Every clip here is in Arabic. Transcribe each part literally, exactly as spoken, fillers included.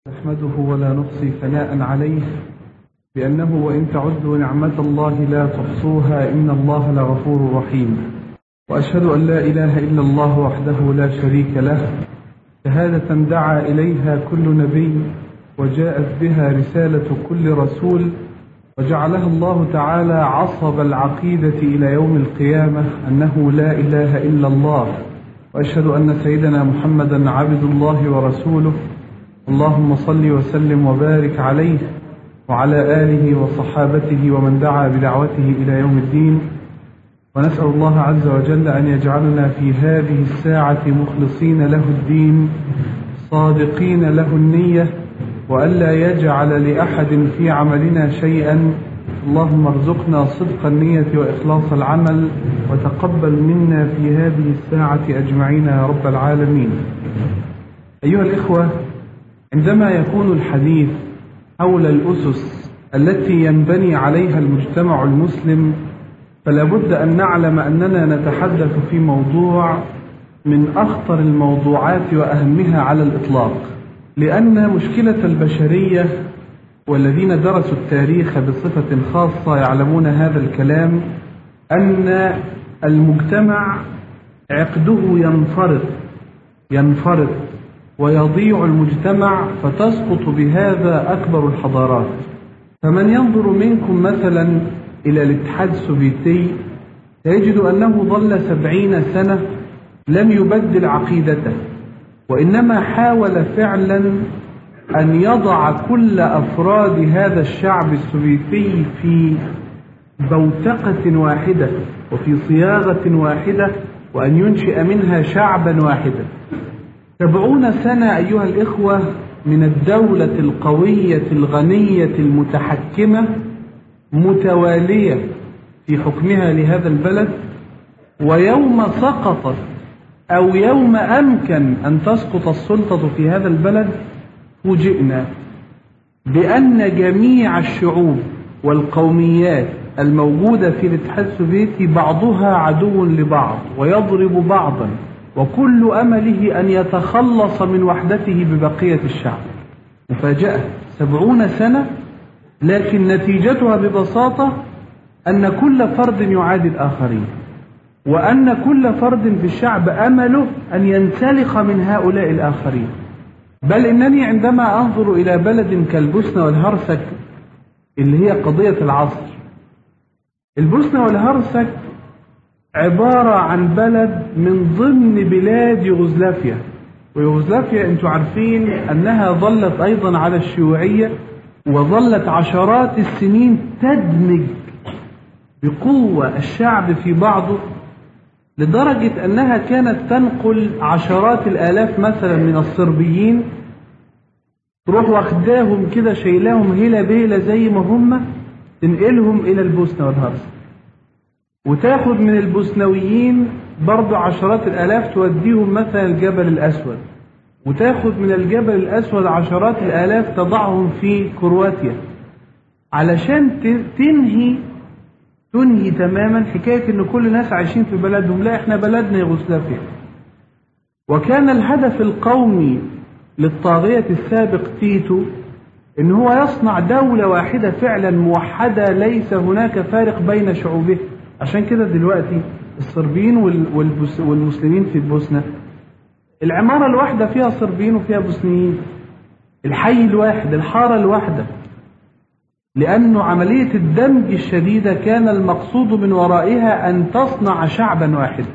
نحمده ولا نحصي ثناء عليه بأنه وإن تعدوا نعمة الله لا تحصوها إن الله لغفور رحيم. وأشهد أن لا إله إلا الله وحده لا شريك له، شهادة دعا إليها كل نبي وجاءت بها رسالة كل رسول، وجعلها الله تعالى عصب العقيدة إلى يوم القيامة أنه لا إله إلا الله. وأشهد أن سيدنا محمدا عبد الله ورسوله، اللهم صل وسلم وبارك عليه وعلى آله وصحابته ومن دعا بدعوته إلى يوم الدين. ونسأل الله عز وجل أن يجعلنا في هذه الساعة مخلصين له الدين صادقين له النية، وألا يجعل لأحد في عملنا شيئا. اللهم ارزقنا صدق النية وإخلاص العمل، وتقبل منا في هذه الساعة أجمعين يا رب العالمين. أيها الإخوة، عندما يكون الحديث حول الأسس التي ينبني عليها المجتمع المسلم، فلا بد أن نعلم أننا نتحدث في موضوع من أخطر الموضوعات وأهمها على الإطلاق، لأن مشكلة البشرية، والذين درسوا التاريخ بصفة خاصة يعلمون هذا الكلام، أن المجتمع عقده ينفرط ينفرط ويضيع المجتمع، فتسقط بهذا أكبر الحضارات. فمن ينظر منكم مثلا إلى الاتحاد السوفيتي سيجد أنه ظل سبعين سنة لم يبدل عقيدته، وإنما حاول فعلا أن يضع كل أفراد هذا الشعب السوفيتي في بوتقة واحدة وفي صياغة واحدة، وأن ينشئ منها شعبا واحدا. سبعون سنة أيها الإخوة من الدولة القوية الغنية المتحكمة متوالية في حكمها لهذا البلد، ويوم سقطت أو يوم أمكن أن تسقط السلطة في هذا البلد فوجئنا بأن جميع الشعوب والقوميات الموجودة في الاتحاد السوفيتي بعضها عدو لبعض ويضرب بعضا، وكل أمله أن يتخلص من وحدته ببقية الشعب. مفاجأة، سبعون سنة، لكن نتيجتها ببساطة أن كل فرد يعادي الآخرين، وأن كل فرد في الشعب أمله أن ينسلخ من هؤلاء الآخرين. بل إنني عندما أنظر إلى بلد كالبوسنة والهرسك اللي هي قضية العصر، البوسنة والهرسك عبارة عن بلد من ضمن بلاد يوغوسلافيا، ويوغوسلافيا أنتم عارفين أنها ظلت أيضا على الشيوعية، وظلت عشرات السنين تدمج بقوة الشعب في بعضه، لدرجة أنها كانت تنقل عشرات الآلاف مثلا من الصربيين، تروح واخداهم كده شايلاهم هيلا بيلا زي ما هم، تنقلهم إلى البوسنة والهرسك، وتاخد من البوسنويين برضو عشرات الآلاف توديهم مثلا الجبل الأسود، وتاخد من الجبل الأسود عشرات الآلاف تضعهم في كرواتيا، علشان تنهي تنهي تماما حكاية ان كل الناس عايشين في بلدهم. لا، احنا بلدنا يوغوسلافيا. وكان الهدف القومي للطاغية السابق تيتو ان هو يصنع دولة واحدة فعلا موحدة، ليس هناك فارق بين شعوبه. عشان كده دلوقتي الصربيين والمسلمين في البوسنة، العمارة الواحدة فيها صربيين وفيها بوسنيين، الحي الواحد، الحارة الواحدة، لأنه عملية الدمج الشديدة كان المقصود من ورائها أن تصنع شعبا واحدا.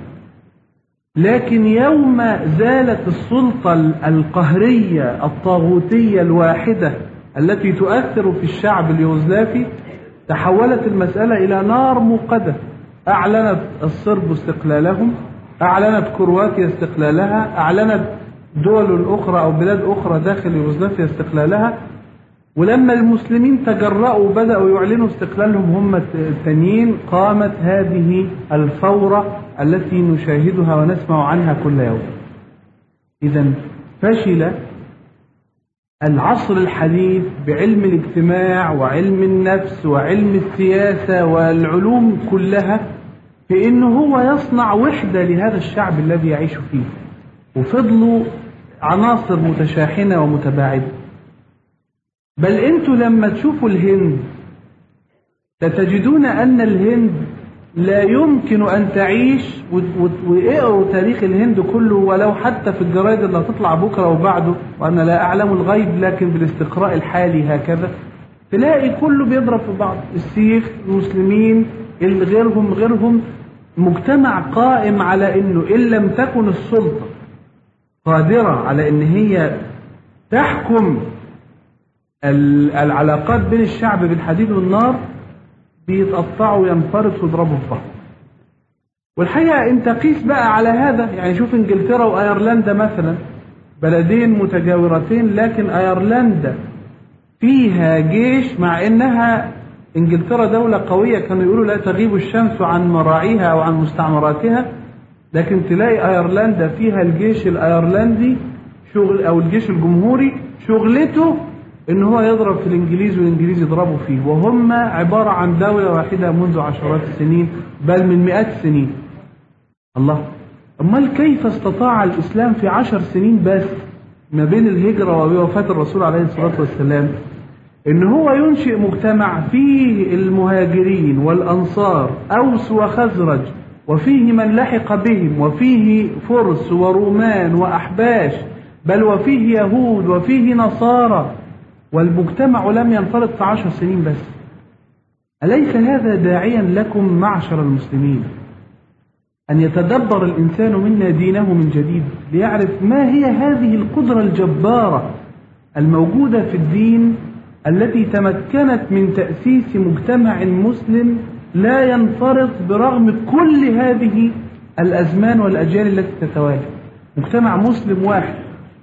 لكن يوم زالت السلطة القهرية الطاغوتية الواحدة التي تؤثر في الشعب اليوغوسلافي، تحولت المسألة إلى نار موقدة. أعلنت الصرب استقلالهم، أعلنت كرواتيا استقلالها، أعلنت دول أخرى أو بلاد أخرى داخل يوغوسلافيا استقلالها. ولما المسلمين تجرأوا بدأوا يعلنوا استقلالهم هم التانيين، قامت هذه الفورة التي نشاهدها ونسمع عنها كل يوم. إذن فشل العصر الحديث بعلم الاجتماع وعلم النفس وعلم السياسة والعلوم كلها في إنه هو يصنع وحدة لهذا الشعب الذي يعيش فيه، وفضلوا عناصر متشاحنة ومتباعدة. بل انتوا لما تشوفوا الهند ستجدون أن الهند لا يمكن أن تعيش، واقروا تاريخ الهند كله ولو حتى في الجرايد اللي هتطلع بكرة وبعده، وأنا لا أعلم الغيب لكن بالاستقراء الحالي هكذا، تلاقي كله بيضرب في بعض، السيخ، المسلمين، غيرهم غيرهم، مجتمع قائم على أنه إن لم تكن السلطة قادرة على أن هي تحكم العلاقات بين الشعب بالحديد والنار، بيتقطعوا وينفرطوا ويضربوا في بعض. والحقيقة انت قيس بقى على هذا، يعني شوف انجلترا وايرلندا مثلا، بلدين متجاورتين، لكن ايرلندا فيها جيش، مع انها انجلترا دولة قوية كانوا يقولوا لا تغيب الشمس عن مراعيها او عن مستعمراتها، لكن تلاقي ايرلندا فيها الجيش الايرلندي شغل او الجيش الجمهوري شغلته ان هو يضرب في الانجليز والانجليز يضربوا فيه، وهم عبارة عن دولة واحدة منذ عشرات السنين بل من مئات السنين. الله، امال كيف استطاع الاسلام في عشر سنين بس ما بين الهجرة ووفاة الرسول عليه الصلاة والسلام ان هو ينشئ مجتمع فيه المهاجرين والانصار اوس وخزرج، وفيه من لحق بهم، وفيه فرس ورومان واحباش، بل وفيه يهود وفيه نصارى، والمجتمع لم ينفرط في عشر سنين بس. أليس هذا داعيا لكم معشر المسلمين أن يتدبر الإنسان منا دينه من جديد، ليعرف ما هي هذه القدرة الجبارة الموجودة في الدين التي تمكنت من تأسيس مجتمع مسلم لا ينفرط برغم كل هذه الأزمان والأجيال التي تتوالى، مجتمع مسلم واحد.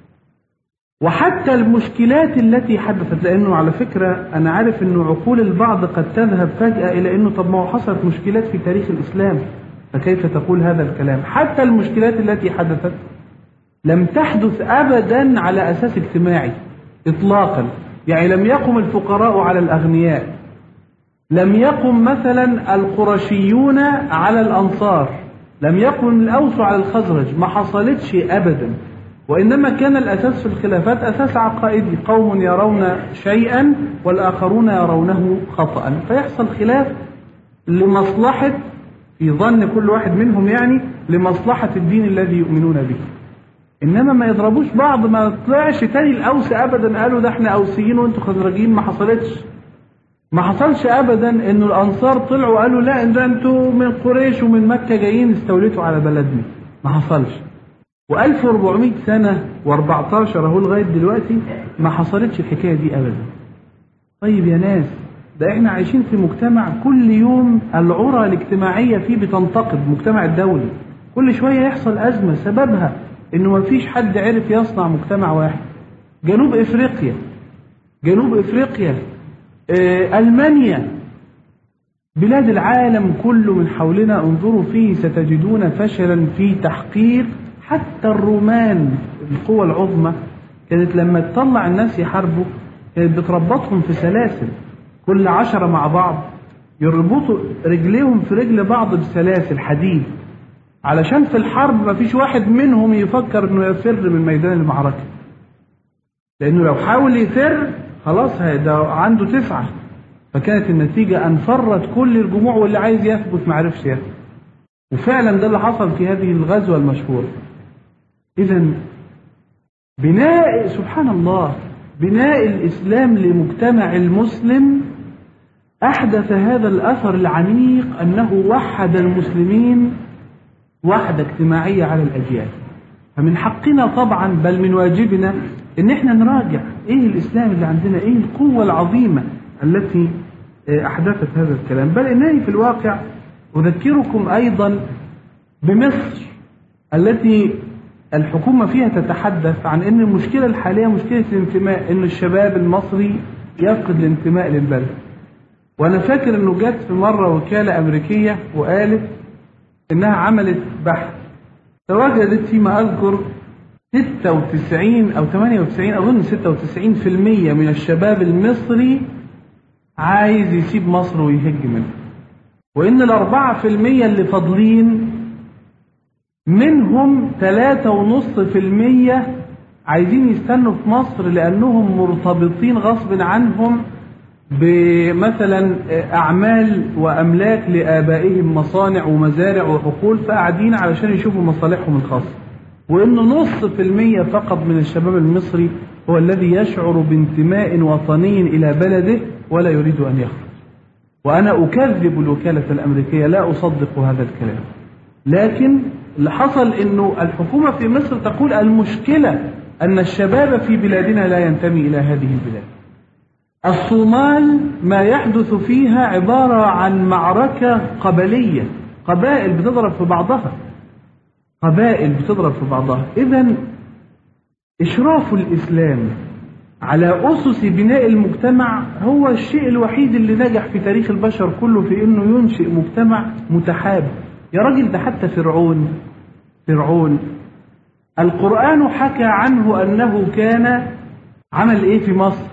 وحتى المشكلات التي حدثت، لأنه على فكرة أنا عارف أنه عقول البعض قد تذهب فجأة إلى أنه طب ما هو حصلت مشكلات في تاريخ الإسلام فكيف تقول هذا الكلام؟ حتى المشكلات التي حدثت لم تحدث أبدا على أساس اجتماعي إطلاقا، يعني لم يقم الفقراء على الأغنياء، لم يقم مثلا القرشيون على الأنصار، لم يقم الأوس على الخزرج، ما حصلتش أبدا. وإنما كان الأساس في الخلافات أساس عقائدي، قوم يرون شيئا والآخرون يرونه خطأ، فيحصل خلاف لمصلحة في ظن كل واحد منهم، يعني لمصلحة الدين الذي يؤمنون به. إنما ما يضربوش بعض، ما طلعش تاني الأوس أبدا قالوا ده احنا أوسيين وانتوا خزرجيين، ما حصلتش. ما حصلش أبدا إنه الأنصار طلعوا قالوا لا ده انتوا من قريش ومن مكة جايين استوليتوا على بلدنا، ما حصلش. وألف وأربعمائة سنة وأربعتاشر اهو لغاية دلوقتي ما حصلتش الحكاية دي أبدا. طيب يا ناس، ده احنا عايشين في مجتمع كل يوم العرى الاجتماعية فيه بتنتقد، مجتمع الدولي كل شوية يحصل أزمة سببها إنه ما فيش حد عرف يصنع مجتمع واحد. جنوب إفريقيا جنوب إفريقيا آه، ألمانيا، بلاد العالم كله من حولنا انظروا فيه ستجدون فشلا في تحقيق. حتى الرومان القوى العظمى كانت لما تطلع الناس يحاربوا كانت بتربطهم في سلاسل، كل عشرة مع بعض يربطوا رجليهم في رجل بعض بسلاسل حديد، علشان في الحرب ما فيش واحد منهم يفكر انه يفر من ميدان المعركة، لانه لو حاول يفر خلاص ده عنده تسعة. فكانت النتيجة ان فرت كل الجموع واللي عايز يثبت ما عرفش يثبت. وفعلا ده اللي حصل في هذه الغزوة المشهورة. إذا بناء سبحان الله بناء الإسلام لمجتمع المسلم أحدث هذا الأثر العميق أنه وحد المسلمين وحدة اجتماعية على الأجيال. فمن حقنا طبعا بل من واجبنا إن احنا نراجع إيه الإسلام اللي عندنا، إيه القوة العظيمة التي أحدثت هذا الكلام. بل إنني في الواقع أذكركم أيضا بمصر التي الحكومة فيها تتحدث عن أن المشكلة الحالية مشكلة الانتماء، أن الشباب المصري يفقد الانتماء للبلد. وأنا فاكر أنه جت في مرة وكالة أمريكية وقالت أنها عملت بحث فوجدت فيما أذكر ستة وتسعين أو ثمانية وتسعين أظن ستة وتسعين في المية من الشباب المصري عايز يسيب مصر ويهج منها، وإن الأربعة في المية اللي فاضلين منهم ثلاثة ونص في المية عايزين يستنوا في مصر لأنهم مرتبطين غصب عنهم بمثلا أعمال وأملاك لآبائهم، مصانع ومزارع وحقول، فقاعدين علشان يشوفوا مصالحهم الخاصة. وإنه نص في المية فقط من الشباب المصري هو الذي يشعر بانتماء وطني إلى بلده ولا يريد أن يخرج. وأنا أكذب الوكالة الأمريكية، لا أصدق هذا الكلام. لكن اللي حصل إنه الحكومة في مصر تقول المشكلة أن الشباب في بلادنا لا ينتمي إلى هذه البلاد. الصومال ما يحدث فيها عبارة عن معركة قبلية، قبائل بتضرب في بعضها، قبائل بتضرب في بعضها. إذن إشراف الإسلام على أسس بناء المجتمع هو الشيء الوحيد اللي نجح في تاريخ البشر كله في إنه ينشئ مجتمع متحاب. يا راجل ده حتى فرعون فرعون القرآن حكى عنه أنه كان عمل إيه في مصر؟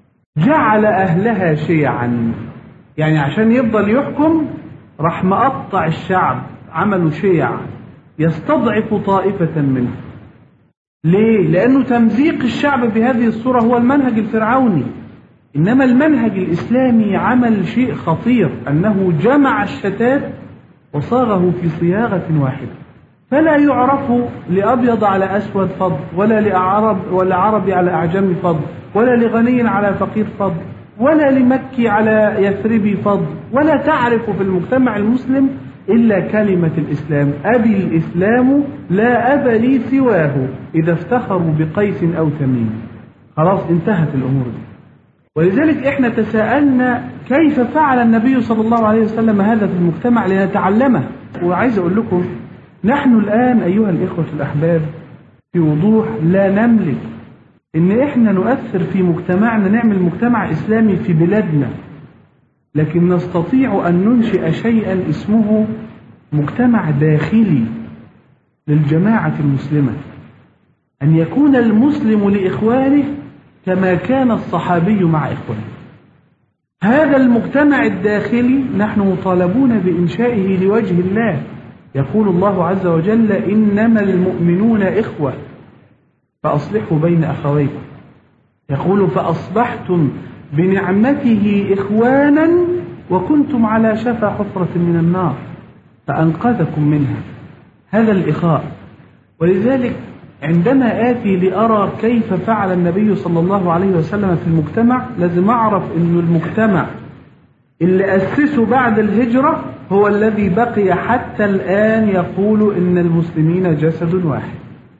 جعل أهلها شيعا، يعني عشان يفضل يحكم راح مقطع الشعب، عملوا شيع يستضعف طائفة منه. ليه؟ لأنه تمزيق الشعب بهذه الصورة هو المنهج الفرعوني. إنما المنهج الإسلامي عمل شيء خطير، أنه جمع الشتات وصاغه في صياغة واحدة، فلا يعرف لأبيض على أسود فضل، ولا لعرب ولا عربي على أعجمي فضل، ولا لغني على فقير فضل، ولا لمكي على يثربي فضل، ولا تعرف في المجتمع المسلم إلا كلمة الإسلام. أبي الإسلام لا أب لي سواه، إذا افتخروا بقيس أو تميم. خلاص انتهت الأمور دي. ولذلك إحنا تساءلنا كيف فعل النبي صلى الله عليه وسلم هذا في المجتمع لنتعلمه. وعايز أقول لكم نحن الآن أيها الإخوة الأحباب في وضوح لا نملك إن إحنا نؤثر في مجتمعنا، نعمل مجتمع إسلامي في بلادنا، لكن نستطيع أن ننشئ شيئا اسمه مجتمع داخلي للجماعة المسلمة، أن يكون المسلم لإخوانه كما كان الصحابي مع إخوانه. هذا المجتمع الداخلي نحن مطالبون بإنشائه لوجه الله. يقول الله عز وجل إنما المؤمنون إخوة فأصلحوا بين أخويكم. يقول فأصبحتم بنعمته إخوانا وكنتم على شفا حفرة من النار فأنقذكم منها. هذا الإخاء. ولذلك عندما آتي لأرى كيف فعل النبي صلى الله عليه وسلم في المجتمع لازم أعرف أن المجتمع اللي أسسه بعد الهجرة هو الذي بقي حتى الآن يقول إن المسلمين جسد واحد.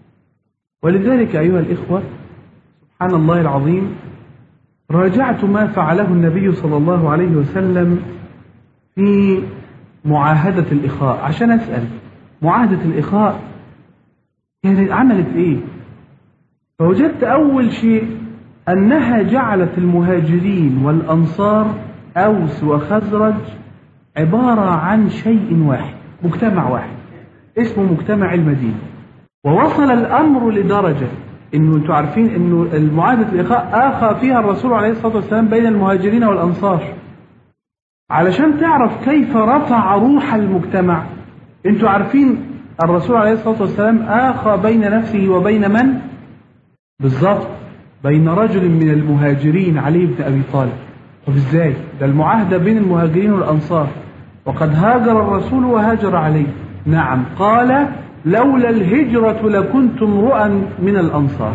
ولذلك أيها الإخوة سبحان الله العظيم راجعت ما فعله النبي صلى الله عليه وسلم في معاهدة الإخاء عشان أسأل معاهدة الإخاء كانت عملت إيه؟ فوجدت أول شيء أنها جعلت المهاجرين والأنصار أوس وخزرج عبارة عن شيء واحد، مجتمع واحد اسمه مجتمع المدينة. ووصل الأمر لدرجة إنه أنتوا عارفين إنه المعاهدة الإخاء آخى فيها الرسول عليه الصلاة والسلام بين المهاجرين والأنصار. علشان تعرف كيف رفع روح المجتمع، أنتوا عارفين الرسول عليه الصلاة والسلام آخى بين نفسه وبين من؟ بالضبط بين رجل من المهاجرين علي بن أبي طالب. طب إزاي؟ ده المعاهدة بين المهاجرين والأنصار وقد هاجر الرسول وهاجر علي. نعم قال لولا الهجرة لكنت امرؤا من الأنصار،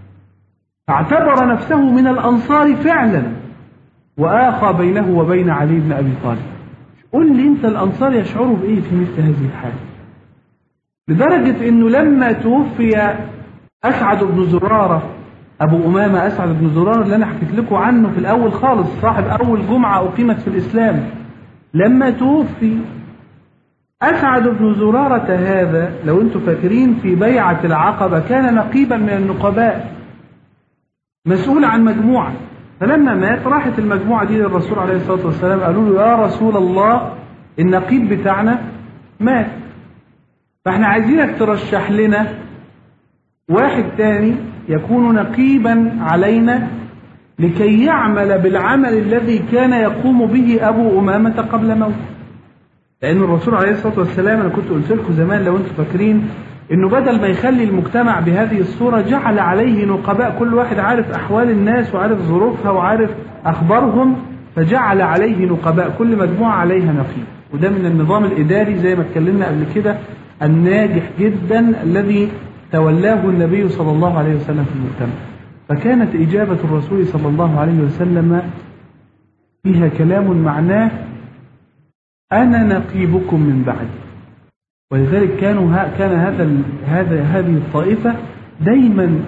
فاعتبر نفسه من الأنصار فعلا وآخى بينه وبين علي بن أبي طالب. قل لي أنت الأنصار يشعروا بإيه في مثل هذه الحالة؟ لدرجة أنه لما توفي أسعد بن زرارة أبو أمامة أسعد بن زرارة اللي أنا حكيت لكم عنه في الأول خالص، صاحب أول جمعة أقيمت في الإسلام، لما توفي أسعد بن زرارة هذا لو أنتم فاكرين في بيعة العقبة كان نقيبا من النقباء مسؤول عن مجموعة. فلما مات راحت المجموعة دي للرسول عليه الصلاة والسلام قالوا له يا رسول الله النقيب بتاعنا مات، فاحنا عايزينك ترشح لنا واحد تاني يكون نقيبا علينا لكي يعمل بالعمل الذي كان يقوم به أبو أمامة قبل موته. لأن الرسول عليه الصلاة والسلام أنا كنت قلت لكم زمان لو أنتم فاكرين إنه بدل ما يخلي المجتمع بهذه الصورة جعل عليه نقباء، كل واحد عارف أحوال الناس وعارف ظروفها وعارف أخبارهم، فجعل عليه نقباء، كل مجموعة عليها نقيب. وده من النظام الإداري زي ما اتكلمنا قبل كده الناجح جدا الذي تولاه النبي صلى الله عليه وسلم في المجتمع. فكانت إجابة الرسول صلى الله عليه وسلم فيها كلام معناه أنا نقيبكم من بعد. ولذلك كانوا كان هذا هذا هذه الطائفة دايما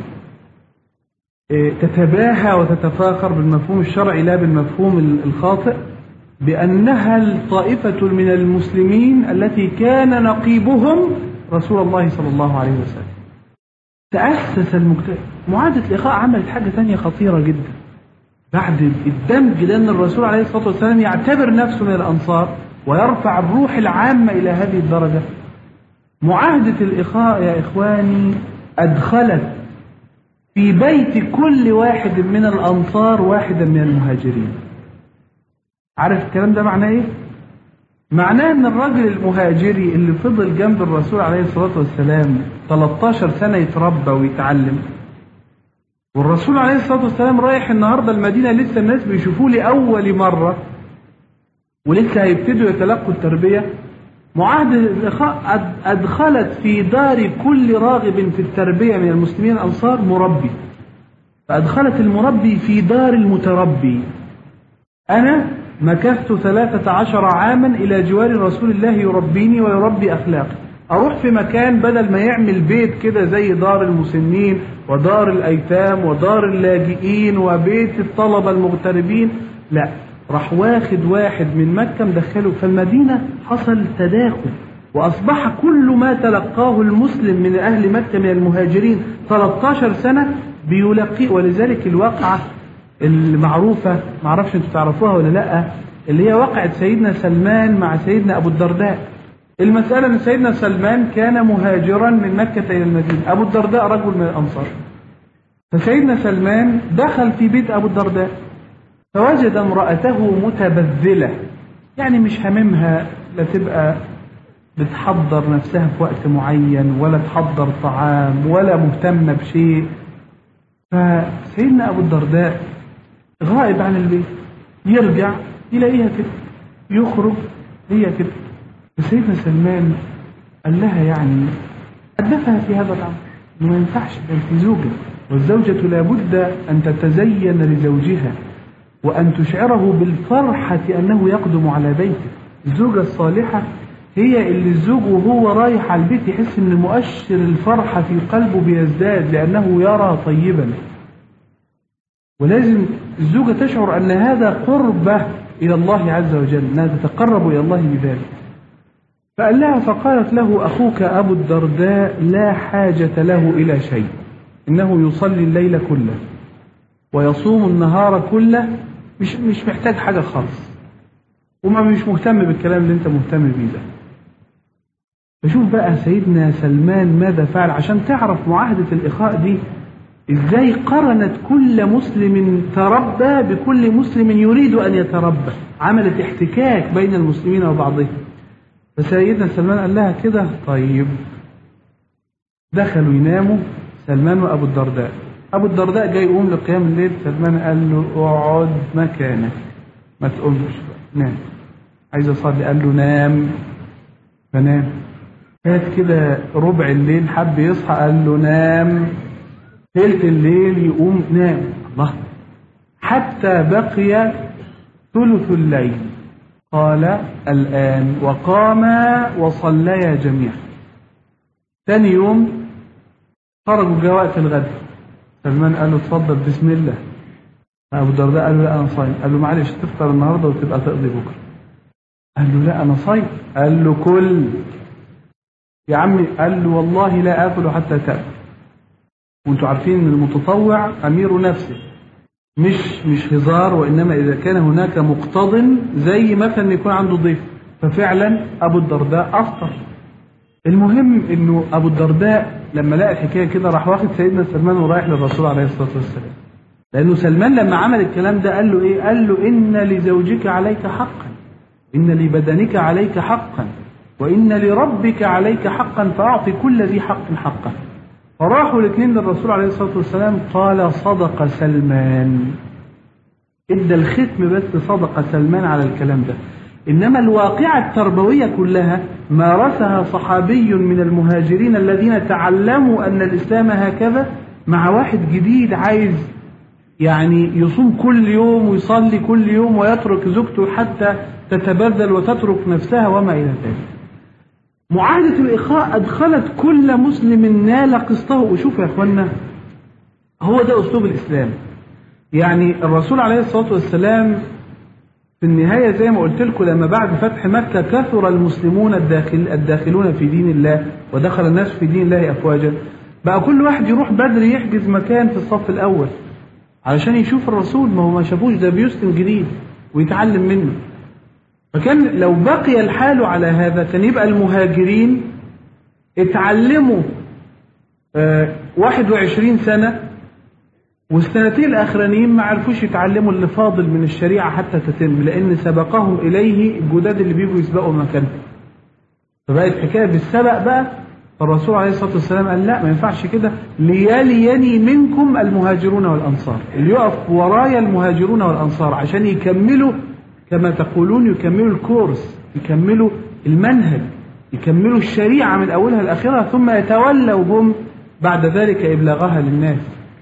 تتباهى وتتفاخر بالمفهوم الشرعي لا بالمفهوم الخاطئ بأنها الطائفة من المسلمين التي كان نقيبهم رسول الله صلى الله عليه وسلم. تأسس المجتمع. معاهدة الإخاء عملت حاجة ثانية خطيرة جدا بعد الدمج، لأن الرسول عليه الصلاة والسلام يعتبر نفسه من الأنصار ويرفع الروح العامة إلى هذه الدرجة. معاهدة الإخاء يا إخواني أدخلت في بيت كل واحد من الأنصار واحدا من المهاجرين. عارف الكلام ده معناه إيه؟ معناه أن الرجل المهاجري اللي فضل جنب الرسول عليه الصلاة والسلام ثلاثة عشر سنة يتربى ويتعلم، والرسول عليه الصلاة والسلام رايح النهاردة المدينة لسه الناس بيشوفوه لأول مرة ولسه هيبتدوا يتلقوا التربية. معاهدة الإخاء أدخلت في دار كل راغب في التربية من المسلمين الأنصار مربي، فأدخلت المربي في دار المتربي. أنا مكثت ثلاثة عشر عاما إلى جوار رسول الله يربيني ويربي أخلاقي. أروح في مكان بدل ما يعمل بيت كده زي دار المسنين ودار الأيتام ودار اللاجئين وبيت الطلبة المغتربين، لا، راح واخد واحد من مكة مدخله. فالمدينة حصل تداخل وأصبح كل ما تلقاه المسلم من أهل مكة من المهاجرين ثلاثة عشر سنة بيلقيه. ولذلك الواقعة المعروفة معرفش انتوا تعرفوها ولا لا، اللي هي واقعة سيدنا سلمان مع سيدنا أبو الدرداء. المسألة أن سيدنا سلمان كان مهاجرا من مكة إلى المدينة، أبو الدرداء رجل من الأنصار. فسيدنا سلمان دخل في بيت أبو الدرداء فوجد امرأته متبذلة، يعني مش هممها لا تبقى بتحضر نفسها في وقت معين ولا تحضر طعام ولا مهتمة بشيء. فسيدنا أبو الدرداء غائب عن البيت، يرجع يلاقيها كده، يخرج هي كده. فسيدنا سلمان قال لها يعني أدفها في هذا الأمر، ما ينفعش، ده انت زوجة، والزوجة لابد أن تتزين لزوجها وأن تشعره بالفرحة أنه يقدم على بيته. الزوجة الصالحة هي اللي الزوج وهو رايح على البيت يحس أن مؤشر الفرحة في قلبه بيزداد لأنه يرى طيبا. ولازم الزوجة تشعر أن هذا قربة إلى الله عز وجل، أنها تتقرب إلى الله بذلك. فقال لها فقالت له أخوك أبو الدرداء لا حاجة له إلى شيء، إنه يصلي الليل كله ويصوم النهار كله، مش مش محتاج حاجة خالص، وما مش مهتم بالكلام اللي انت مهتم بيه ده. فشوف بقى سيدنا سلمان ماذا فعل عشان تعرف معاهدة الإخاء دي ازاي قرنت كل مسلم تربى بكل مسلم يريد أن يتربى، عملت احتكاك بين المسلمين وبعضهم. فسيدنا سلمان قال لها كده طيب. دخلوا يناموا سلمان وأبو الدرداء. أبو الدرداء جاي يقوم لقيام الليل، سلمان قال له اقعد مكانك ما تقومش، نام. عايز أصلي، قال له نام، فنام. فات كده ربع الليل حب يصحى، قال له نام. ثلث الليل يقوم، نام. الله، حتى بقي ثلث الليل. قال الآن، وقاما وصليا جميعا. ثاني يوم خرجوا جاء وقت الغد، سلمان قال له اتفضل بسم الله. أبو الدرداء قال له لا أنا صايم. قال له معلش تفطر النهارده وتبقى تقضي بكره. قال له لا أنا صايم. قال له كل يا عمي. قال له والله لا آكل حتى تأكل. وانتوا عارفين ان المتطوع أمير نفسه، مش مش هزار، وإنما إذا كان هناك مقتضٍ زي مثلا يكون عنده ضيف. ففعلا أبو الدرداء أفطر. المهم إنه أبو الدرداء لما لقى الحكاية كده راح واخد سيدنا سلمان ورايح للرسول عليه الصلاة والسلام، لأنه سلمان لما عمل الكلام ده قال له إيه؟ قال له إن لزوجك عليك حقا، إن لبدنك عليك حقا، وإن لربك عليك حقا فأعطي كل ذي حق حقه. فراحوا الاثنين للرسول عليه الصلاة والسلام، قال صدق سلمان. ادى الختم بس صدق سلمان على الكلام ده. إنما الواقعة التربوية كلها مارسها صحابي من المهاجرين الذين تعلموا أن الإسلام هكذا، مع واحد جديد عايز يعني يصوم كل يوم ويصلي كل يوم ويترك زوجته حتى تتبذل وتترك نفسها وما إلى ذلك. معاهدة الإخاء أدخلت كل مسلم نال قسطه. وشوفوا يا أخوانا، هو ده أسلوب الإسلام. يعني الرسول عليه الصلاة والسلام في النهاية زي ما قلت لكم، لما بعد فتح مكة كثر المسلمون الداخل الداخلون في دين الله، ودخل الناس في دين الله أفواجا، بقى كل واحد يروح بدري يحجز مكان في الصف الأول علشان يشوف الرسول. ما هو ما شافوش، ده بيسلم جديد ويتعلم منه. فكان لو بقي الحال على هذا كان يبقى المهاجرين اتعلموا اه واحد وعشرين سنة، والسنتين الأخرانيين ما عرفوش يتعلموا اللي فاضل من الشريعة حتى تتم، لأن سبقهم إليه الجداد اللي بيجوا يسبقوا مكانهم. فبقت حكاية بالسبق بقى. فالرسول عليه الصلاة والسلام قال لا، ما ينفعش كده، ليليني منكم المهاجرون والأنصار، اللي يقف ورايا المهاجرون والأنصار عشان يكملوا كما تقولون، يكملوا الكورس، يكملوا المنهج، يكملوا الشريعة من أولها لآخرها، ثم يتولوا هم بعد ذلك إبلاغها للناس.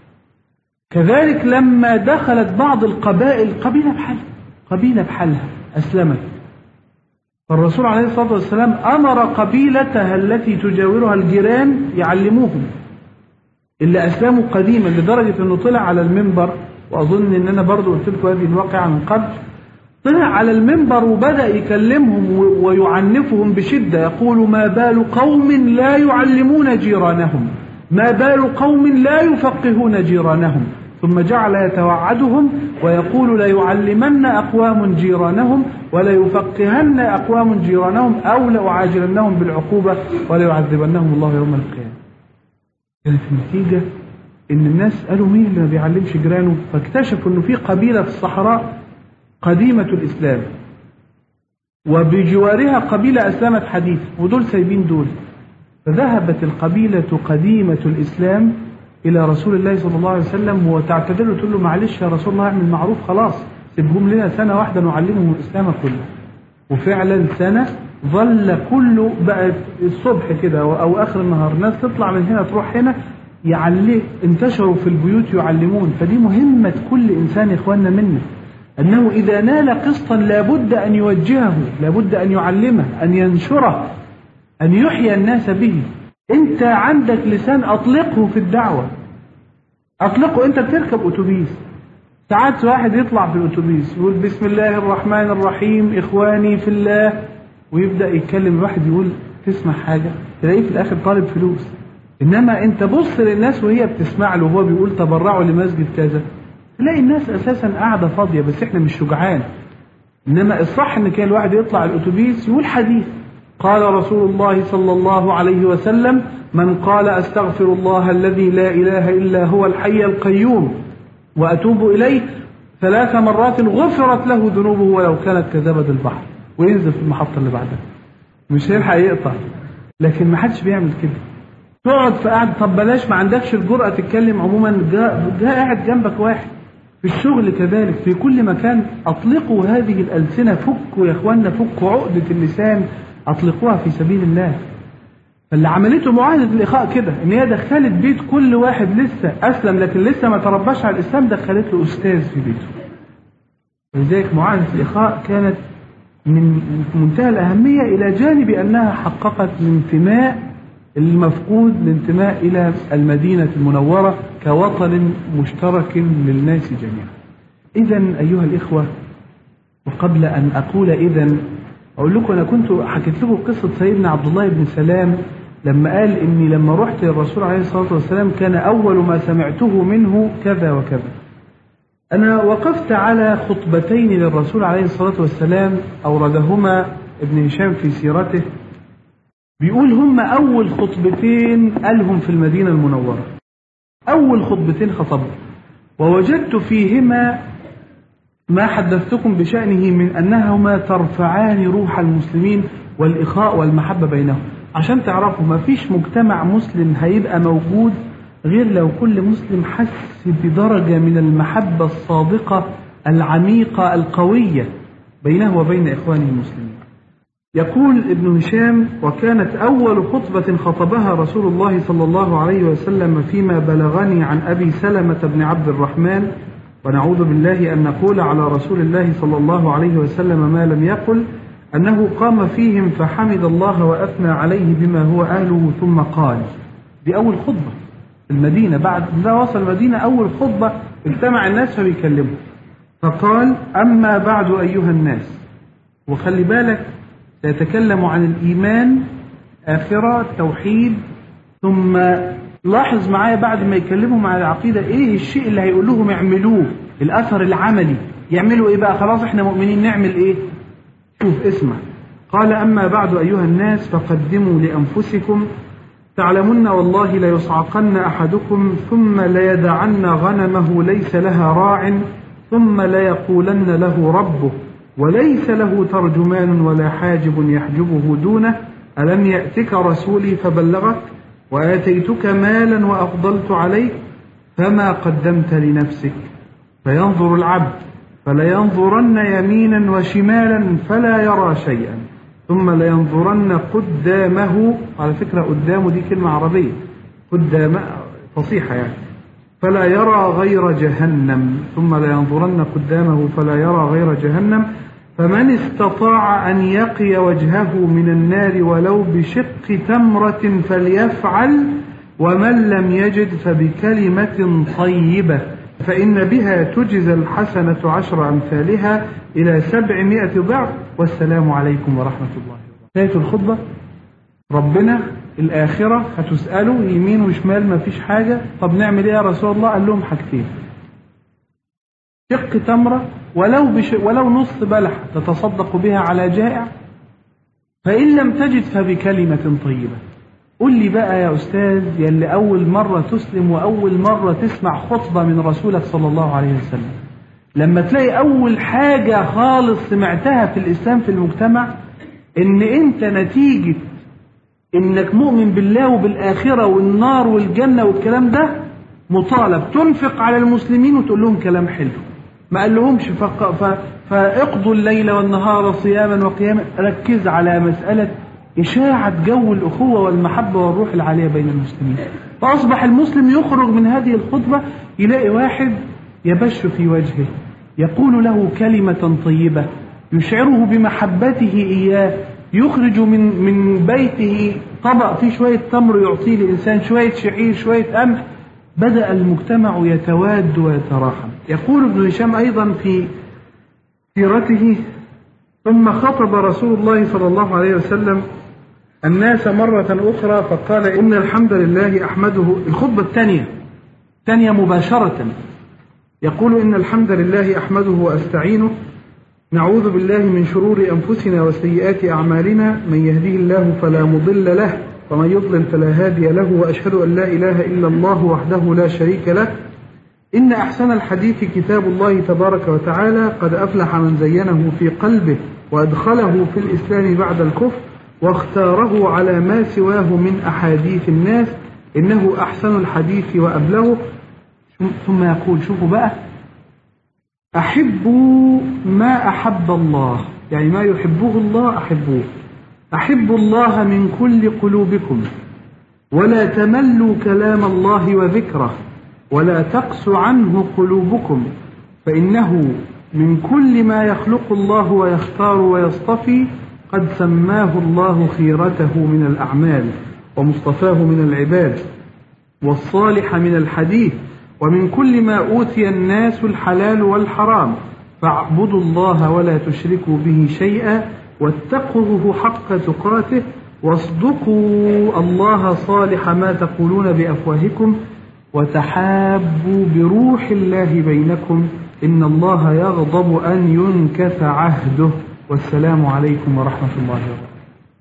كذلك لما دخلت بعض القبائل، قبيلة بحالها قبيلة بحالها أسلمت، فالرسول عليه الصلاة والسلام أمر قبيلتها التي تجاورها الجيران يعلموهم اللي أسلموا قديما، لدرجة أنه طلع على المنبر، وأظن أن أنا برضو قلت لكم هذه الواقعة من قبل، طلع على المنبر وبدأ يكلمهم ويعنفهم بشدة، يقول ما بال قوم لا يعلمون جيرانهم، ما بال قوم لا يفقهون جيرانهم، ثم جعل يتوعدهم ويقول لا يعلمن أقوام جيرانهم ولا يفقهن أقوام جيرانهم أو لأعاجلنهم بالعقوبة ولا يعذبنهم الله يوم القيامة. كانت النتيجة إن الناس قالوا مين اللي ما بيعلمش جيرانه؟ فاكتشفوا إنه في قبيلة في الصحراء قديمة الإسلام، وبجوارها قبيلة أسلمت حديث، ودول سايبين دول. فذهبت القبيلة قديمة الإسلام إلى رسول الله صلى الله عليه وسلم وتعتذر وتقول له معلش يا رسول الله اعمل معروف، خلاص سيبهم لنا سنة واحدة نعلمهم الإسلام كله. وفعلا سنة ظل كله، بقت الصبح كده أو آخر النهار ناس تطلع من هنا تروح هنا يعلم، انتشروا في البيوت يعلمون. فدي مهمة كل إنسان يا إخواننا منا، أنه إذا نال قسطا لابد أن يوجهه، لابد أن يعلمه، أن ينشره، أن يحيي الناس به. أنت عندك لسان أطلقه في الدعوة، أطلقه. أنت بتركب أتوبيس، ساعات واحد يطلع في الأتوبيس يقول بسم الله الرحمن الرحيم إخواني في الله، ويبدأ يتكلم. الواحد يقول تسمع حاجة، تلاقيه في الآخر طالب فلوس. إنما أنت بص للناس وهي بتسمع له وهو بيقول تبرعوا لمسجد كذا، تلاقي الناس أساسا قاعدة فاضية، بس إحنا مش شجعان. إنما الصح إن كان الواحد يطلع الأتوبيس يقول حديث، قال رسول الله صلى الله عليه وسلم من قال أستغفر الله الذي لا إله إلا هو الحي القيوم وأتوب إليه ثلاث مرات غفرت له ذنوبه ولو كانت كزبد البحر، وينزل في المحطة اللي بعدها، مش هيلحق يقطع. لكن ما حدش بيعمل كده. تقعد في قاعد، طب بلاش، ما عندكش الجرأة تتكلم عموما، جاء جا قاعد جنبك واحد. في الشغل كذلك، في كل مكان أطلقوا هذه الألسنة، فكوا يا إخواننا، فكوا عقدة اللسان، أطلقوها في سبيل الله. فاللي عملته معاهدة الإخاء كده، إن هي دخلت بيت كل واحد لسه أسلم لكن لسه ما ترباش على الإسلام، دخلت له أستاذ في بيته. ولذلك معاهدة الإخاء كانت من منتهى الأهمية، إلى جانب أنها حققت الانتماء المفقود، الانتماء إلى المدينة المنورة كوطن مشترك للناس جميعا. إذن أيها الإخوة، وقبل أن أقول إذن أقول لكم، أنا كنت حكيت لكم قصة سيدنا عبد الله بن سلام لما قال إني لما رحت للرسول عليه الصلاة والسلام كان أول ما سمعته منه كذا وكذا. أنا وقفت على خطبتين للرسول عليه الصلاة والسلام أوردهما ابن هشام في سيرته، بيقول هم أول خطبتين قالهم في المدينة المنورة، أول خطبتين خطبهم، ووجدت فيهما ما حدثتكم بشأنه من أنهما ترفعان روح المسلمين والإخاء والمحبة بينهم. عشان تعرفوا ما فيش مجتمع مسلم هيبقى موجود غير لو كل مسلم حس بدرجة من المحبة الصادقة العميقة القوية بينه وبين إخوانه المسلمين. يقول ابن هشام: وكانت أول خطبة خطبها رسول الله صلى الله عليه وسلم فيما بلغني عن أبي سلمة بن عبد الرحمن، ونعوذ بالله أن نقول على رسول الله صلى الله عليه وسلم ما لم يقل، أنه قام فيهم فحمد الله وأثنى عليه بما هو أهله ثم قال. دي أول خطبة في المدينة، بعد ما وصل المدينة أول خطبة اجتمع الناس فبيكلموا، فقال: أما بعد أيها الناس. وخلي بالك سيتكلم عن الإيمان، آخرة، توحيد، ثم لاحظ معايا بعد ما يكلمهم عن العقيدة إيه الشيء اللي هيقول لهم اعملوه، الأثر العملي. يعملوا إيه بقى؟ خلاص إحنا مؤمنين، نعمل إيه؟ شوف اسمع. قال: أما بعد أيها الناس فقدموا لأنفسكم، تعلمون والله ليصعقن أحدكم ثم ليدعن غنمه ليس لها راع ثم ليقولن له ربه وليس له ترجمان ولا حاجب يحجبه دونه، ألم يأتك رسولي فبلغك وآتيتك مالا وأفضلت عليك فما قدمت لنفسك؟ فينظر العبد فلينظرن يمينا وشمالا فلا يرى شيئا ثم لينظرن قدامه، على فكرة قدامه دي كلمة عربية، قدام فصيحة يعني، فلا يرى غير جهنم، ثم لينظرن قدامه فلا يرى غير جهنم، فمن استطاع أن يقي وجهه من النار ولو بشق تمرة فليفعل، ومن لم يجد فبكلمة طيبة فإن بها تجزى الحسنة عشر أمثالها إلى سبعمائة ضعف، والسلام عليكم ورحمة الله وبركاته. بداية الخطبة: ربنا الآخرة هتسألوا يمين وشمال ما فيش حاجة، طب نعمل إيه يا رسول الله؟ قال لهم حاجتين: شق تمرة ولو, بش ولو نص بلح تتصدق بها على جائع، فإن لم تجد فبكلمة طيبة. قل لي بقى يا أستاذ يلي أول مرة تسلم وأول مرة تسمع خطبة من رسولك صلى الله عليه وسلم، لما تلاقي أول حاجة خالص سمعتها في الإسلام في المجتمع إن أنت نتيجة إنك مؤمن بالله وبالآخرة والنار والجنة والكلام ده مطالب تنفق على المسلمين وتقول لهم كلام حلو. ما قال لهمش فاقضوا الليل والنهار صياما وقياما، ركز على مسألة إشاعة جو الأخوة والمحبة والروح العالية بين المسلمين. فأصبح المسلم يخرج من هذه الخطبة يلاقي واحد يبش في وجهه يقول له كلمة طيبة يشعره بمحبته إياه، يخرج من من بيته طبق فيه شوية تمر يعطيه لإنسان، شوية شعير، شوية قمح، بدأ المجتمع يتواد ويتراحم. يقول ابن هشام أيضا في سيرته: ثم خطب رسول الله صلى الله عليه وسلم الناس مرة أخرى فقال: إن الحمد لله أحمده. الخطبة الثانية الثانية مباشرة يقول: إن الحمد لله أحمده وأستعينه، نعوذ بالله من شرور أنفسنا وسيئات أعمالنا، من يهديه الله فلا مضل له ومن يضلل فلا هادي له، وأشهد أن لا إله إلا الله وحده لا شريك له. إن أحسن الحديث كتاب الله تبارك وتعالى، قد أفلح من زينه في قلبه وأدخله في الإسلام بعد الكفر واختاره على ما سواه من أحاديث الناس، إنه أحسن الحديث وأبلغه. ثم يقول: شوفوا بقى، أحبوا ما أحب الله، يعني ما يحبه الله أحبوه، أحبوا الله من كل قلوبكم ولا تملوا كلام الله وذكره ولا تقس عنه قلوبكم، فإنه من كل ما يخلق الله ويختار ويصطفي قد سماه الله خيرته من الأعمال ومصطفاه من العباد والصالح من الحديث، ومن كل ما أوتي الناس الحلال والحرام، فاعبدوا الله ولا تشركوا به شيئا واتقوه حق تقاته واصدقوا الله صالح ما تقولون بأفواهكم وتحابوا بروح الله بينكم، إن الله يغضب أن ينكث عهده، والسلام عليكم ورحمة الله وبركاته.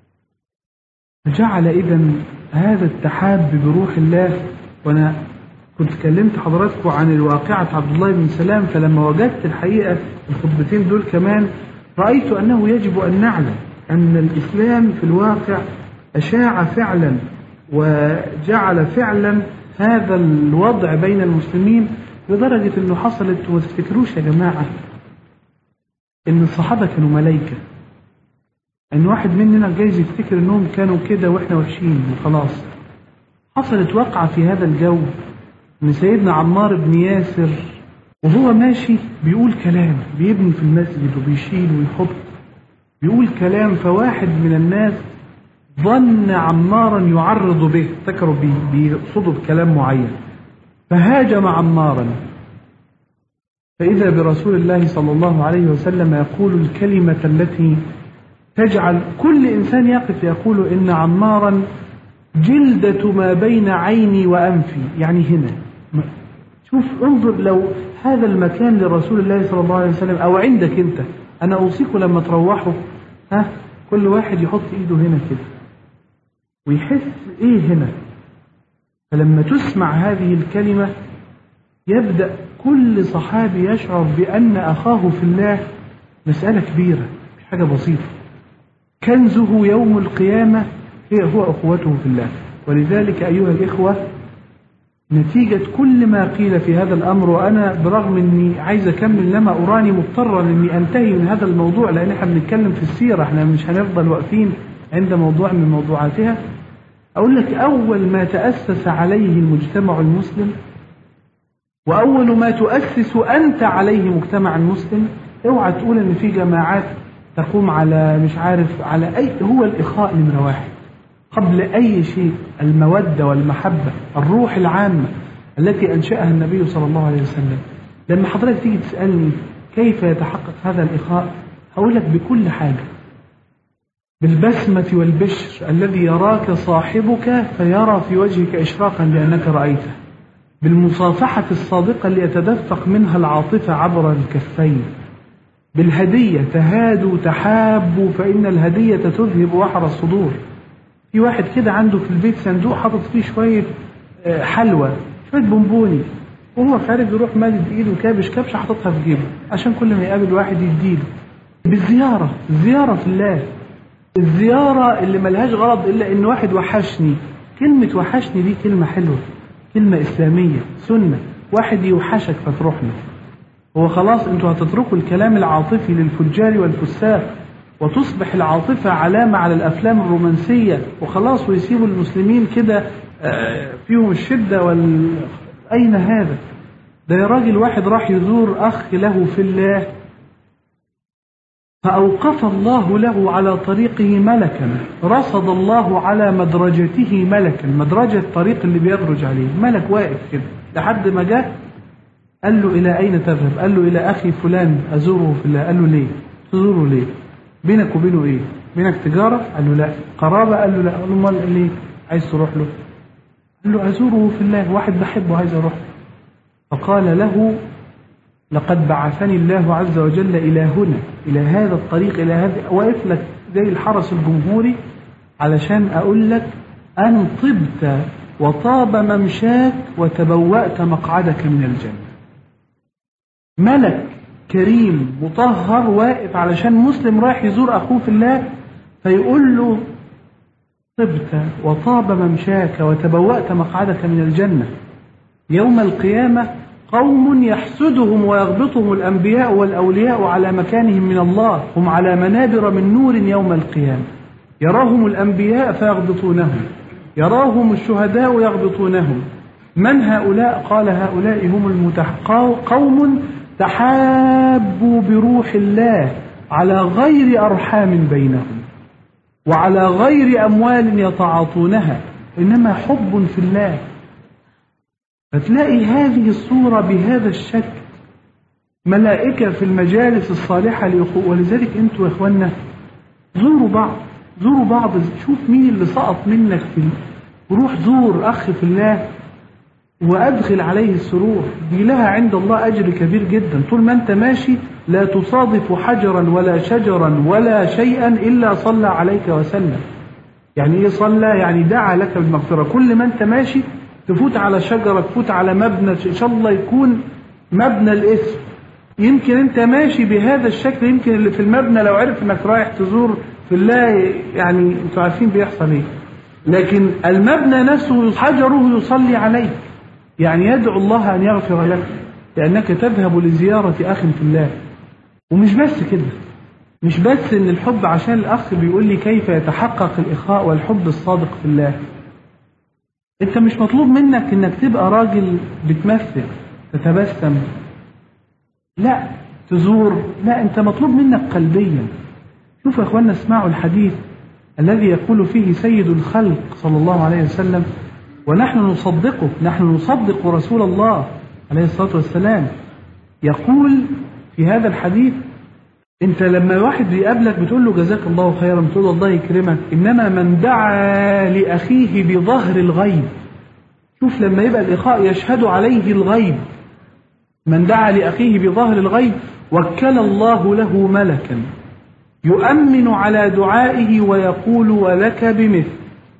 فجعل إذن هذا التحاب بروح الله، وأنا كنت كلمت حضراتكم عن الواقعة عبد الله بن سلام، فلما وجدت الحقيقة الخطبتين دول كمان رأيت أنه يجب أن نعلم أن الإسلام في الواقع أشاع فعلا وجعل فعلا هذا الوضع بين المسلمين، لدرجة أنه حصلت، وما تفتكروش يا جماعة أن الصحابة كانوا ملايكة، أن واحد مننا جايز يفتكر أنهم كانوا كده وإحنا وحشين وخلاص. حصلت وقعة في هذا الجو من سيدنا عمار بن ياسر وهو ماشي بيقول كلام، بيبني في المسجد وبيشيل ويحط، بيقول كلام، فواحد من الناس ظن عمارا يعرض به، افتكروا بيقصدوا بكلام معين، فهاجم عمارا، فإذا برسول الله صلى الله عليه وسلم يقول الكلمة التي تجعل كل إنسان يقف يقول إن عمارا جلدة ما بين عيني وأنفي، يعني هنا. شوف انظر، لو هذا المكان لرسول الله صلى الله عليه وسلم أو عندك أنت، أنا أوصيكم لما تروحوا ها كل واحد يحط إيده هنا كده ويحس إيه هنا. فلما تسمع هذه الكلمة يبدأ كل صحابي يشعر بأن أخاه في الله مسألة كبيرة، مش حاجة بسيطة. كنزه يوم القيامة هي هو أخوته في الله. ولذلك أيها الإخوة، نتيجة كل ما قيل في هذا الأمر، وأنا برغم أني عايز أكمل لما أراني مضطرا أني أنتهي من هذا الموضوع، لأن احنا بنتكلم في السيرة، احنا مش هنفضل واقفين عند موضوع من موضوعاتها. أقول لك أول ما تأسس عليه المجتمع المسلم، وأول ما تؤسس أنت عليه مجتمع المسلم، اوعى تقول أن في جماعات تقوم على مش عارف على أي، هو الإخاء نمرة واحد قبل أي شيء، المودة والمحبة، الروح العامة التي أنشأها النبي صلى الله عليه وسلم. لما حضرتك تيجي تسألني كيف يتحقق هذا الإخاء، هقول لك بكل حاجة، بالبسمة والبشر الذي يراك صاحبك فيرى في وجهك إشراقا لأنك رأيته، بالمصافحة الصادقة اللي يتدفق منها العاطفة عبر الكفين، بالهدية تهادوا تحابوا فإن الهدية تذهب وحر الصدور. في واحد كده عنده في البيت صندوق حاطط فيه شوية حلوى، شوية بونبوني، وهو خارج يروح مادد ايده كابش كبشة حاططها في جيبه عشان كل ما يقابل واحد يديله. بالزيارة، الزيارة في الله، الزيارة اللي ملهاش غرض إلا إن واحد وحشني. كلمة وحشني دي كلمة حلوة، كلمة إسلامية سنة. واحد يوحشك فتروح له، هو خلاص انتوا هتتركوا الكلام العاطفي للفجار والفساق وتصبح العاطفة علامة على الأفلام الرومانسية وخلاص، ويسيبوا المسلمين كده فيهم الشدة وال... أين هذا؟ ده يا راجل واحد راح يزور أخ له في الله فأوقف الله له على طريقه ملكا، رصد الله على مدرجته ملكا، مدرجة الطريق اللي بيدرج عليه ملك واقف كده لحد ما جاء قال له إلى أين تذهب؟ قال له إلى أخي فلان أزوره في الله. قال له ليه؟ تزوره ليه؟ بينك وبينه إيه؟ بينك تجارة؟ قال له لا. قرابة؟ قال له لا. قال له امال ليه؟ عايز تروح له؟ قال له أزوره في الله، واحد بحبه عايز أروح. فقال له لقد بعثني الله عز وجل إلى هنا، إلى هذا الطريق، إلى هذا، واقف لك زي الحرس الجمهوري علشان أقول لك أن طبت وطاب ممشاك وتبوأت مقعدك من الجنة. ملك كريم مطهر واقف علشان مسلم رايح يزور أخوه في الله، فيقول له طبت وطاب ممشاك وتبوأت مقعدك من الجنة. يوم القيامة قوم يحسدهم ويغبطهم الأنبياء والأولياء على مكانهم من الله، هم على منابر من نور يوم القيامة، يراهم الأنبياء فيغبطونهم، يراهم الشهداء يغبطونهم. من هؤلاء؟ قال هؤلاء هم المتح... قوم تحابوا بروح الله على غير أرحام بينهم وعلى غير أموال يتعاطونها، إنما حب في الله. فتلاقي هذه الصورة بهذا الشكل، ملائكة في المجالس الصالحة لأخوة. ولذلك أنتوا يا إخوانا زوروا بعض، زوروا بعض، شوف مين اللي سقط منك في، وروح زور أخ في الله وأدخل عليه السرور، دي لها عند الله أجر كبير جدا. طول ما أنت ماشي لا تصادف حجرا ولا شجرا ولا شيئا إلا صلى عليك وسلم. يعني إيه صلى؟ يعني دعا لك بالمغفرة. كل ما أنت ماشي تفوت على شجرة، تفوت على مبنى، إن شاء الله يكون مبنى الاسم، يمكن أنت ماشي بهذا الشكل، يمكن اللي في المبنى لو عرف أنك رايح تزور في الله يعني أنتوا عارفين بيحصل إيه. لكن المبنى نفسه حجره يصلي عليه، يعني يدعو الله أن يغفر لك لأنك تذهب لزيارة أخ في الله. ومش بس كده، مش بس إن الحب، عشان الأخ بيقول لي كيف يتحقق الإخاء والحب الصادق في الله. أنت مش مطلوب منك إنك تبقى راجل بتمثل تتبسم، لا تزور، لا، أنت مطلوب منك قلبيا. شوف يا أخوانا، اسمعوا الحديث الذي يقول فيه سيد الخلق صلى الله عليه وسلم، ونحن نصدقه، نحن نصدق رسول الله عليه الصلاة والسلام. يقول في هذا الحديث: انت لما واحد بيقابلك بتقول له جزاك الله خيرا، بتقول له الله يكرمك، انما من دعا لاخيه بظهر الغيب. شوف لما يبقى الاخاء يشهد عليه الغيب، من دعا لاخيه بظهر الغيب وكل الله له ملكا يؤمن على دعائه ويقول ولك بمثل.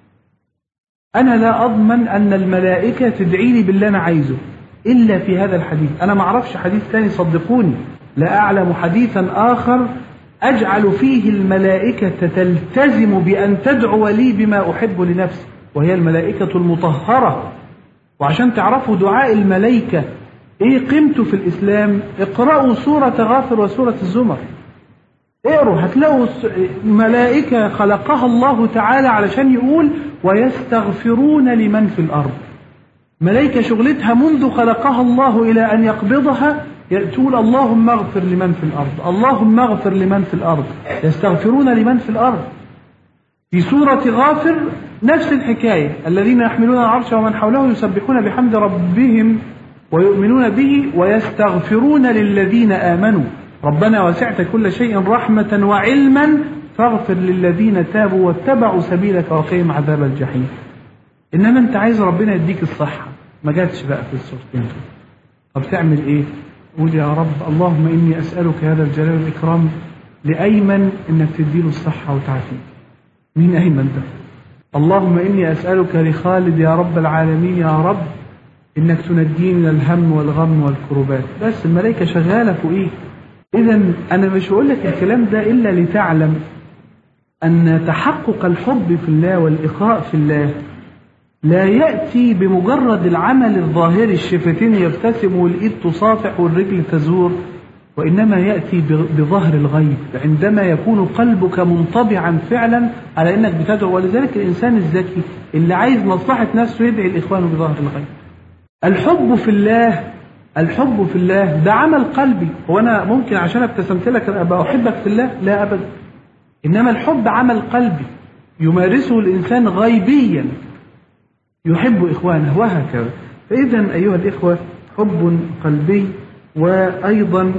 انا لا اضمن ان الملائكه تدعي لي باللي انا عايزه الا في هذا الحديث. انا ما اعرفش حديث ثاني، صدقوني لا أعلم حديثا آخر أجعل فيه الملائكة تلتزم بأن تدعو لي بما أحب لنفسي، وهي الملائكة المطهرة. وعشان تعرفوا دعاء الملائكة إيه قيمته في الإسلام، اقرأوا سورة غافر وسورة الزمر، اقروا هتلاقوا ملائكة خلقها الله تعالى علشان يقول ويستغفرون لمن في الأرض. ملائكة شغلتها منذ خلقها الله إلى أن يقبضها تقول اللهم اغفر لمن في الأرض، اللهم اغفر لمن في الأرض، يستغفرون لمن في الأرض. في سورة غافر نفس الحكاية: الذين يحملون العرش ومن حوله يسبحون بحمد ربهم ويؤمنون به ويستغفرون للذين آمنوا ربنا وسعت كل شيء رحمة وعلما فاغفر للذين تابوا واتبعوا سبيلك وقهم عذاب الجحيم. إنما أنت عايز ربنا يديك الصحة، ما جاتش بقى في الصورتين. طب تعمل إيه؟ قول يا رب اللهم إني أسألك هذا الجلال والإكرام لأيمن إنك تديله الصحة وتعافيه. مين أيمن ده؟ اللهم إني أسألك لخالد يا رب العالمين يا رب إنك تنجيه من الهم والغم والكربات. بس الملائكة شغالة فوقيه. إذا أنا مش بقول لك الكلام ده إلا لتعلم أن تحقق الحب في الله والإخاء في الله لا يأتي بمجرد العمل الظاهري، الشفتين يبتسم والإيد تصافح والرجل تزور، وإنما يأتي بظهر الغيب عندما يكون قلبك منطبعا فعلا على أنك بتدعو. ولذلك الإنسان الذكي اللي عايز مصلحة نفسه يدعي الإخوان بظهر الغيب. الحب في الله، الحب في الله ده عمل قلبي. هو أنا ممكن عشان ابتسمت لك أبقى أحبك في الله؟ لا أبدا. إنما الحب عمل قلبي يمارسه الإنسان غيبيا، يحب إخوانه وهكذا. فإذا أيها الإخوة حب قلبي وأيضا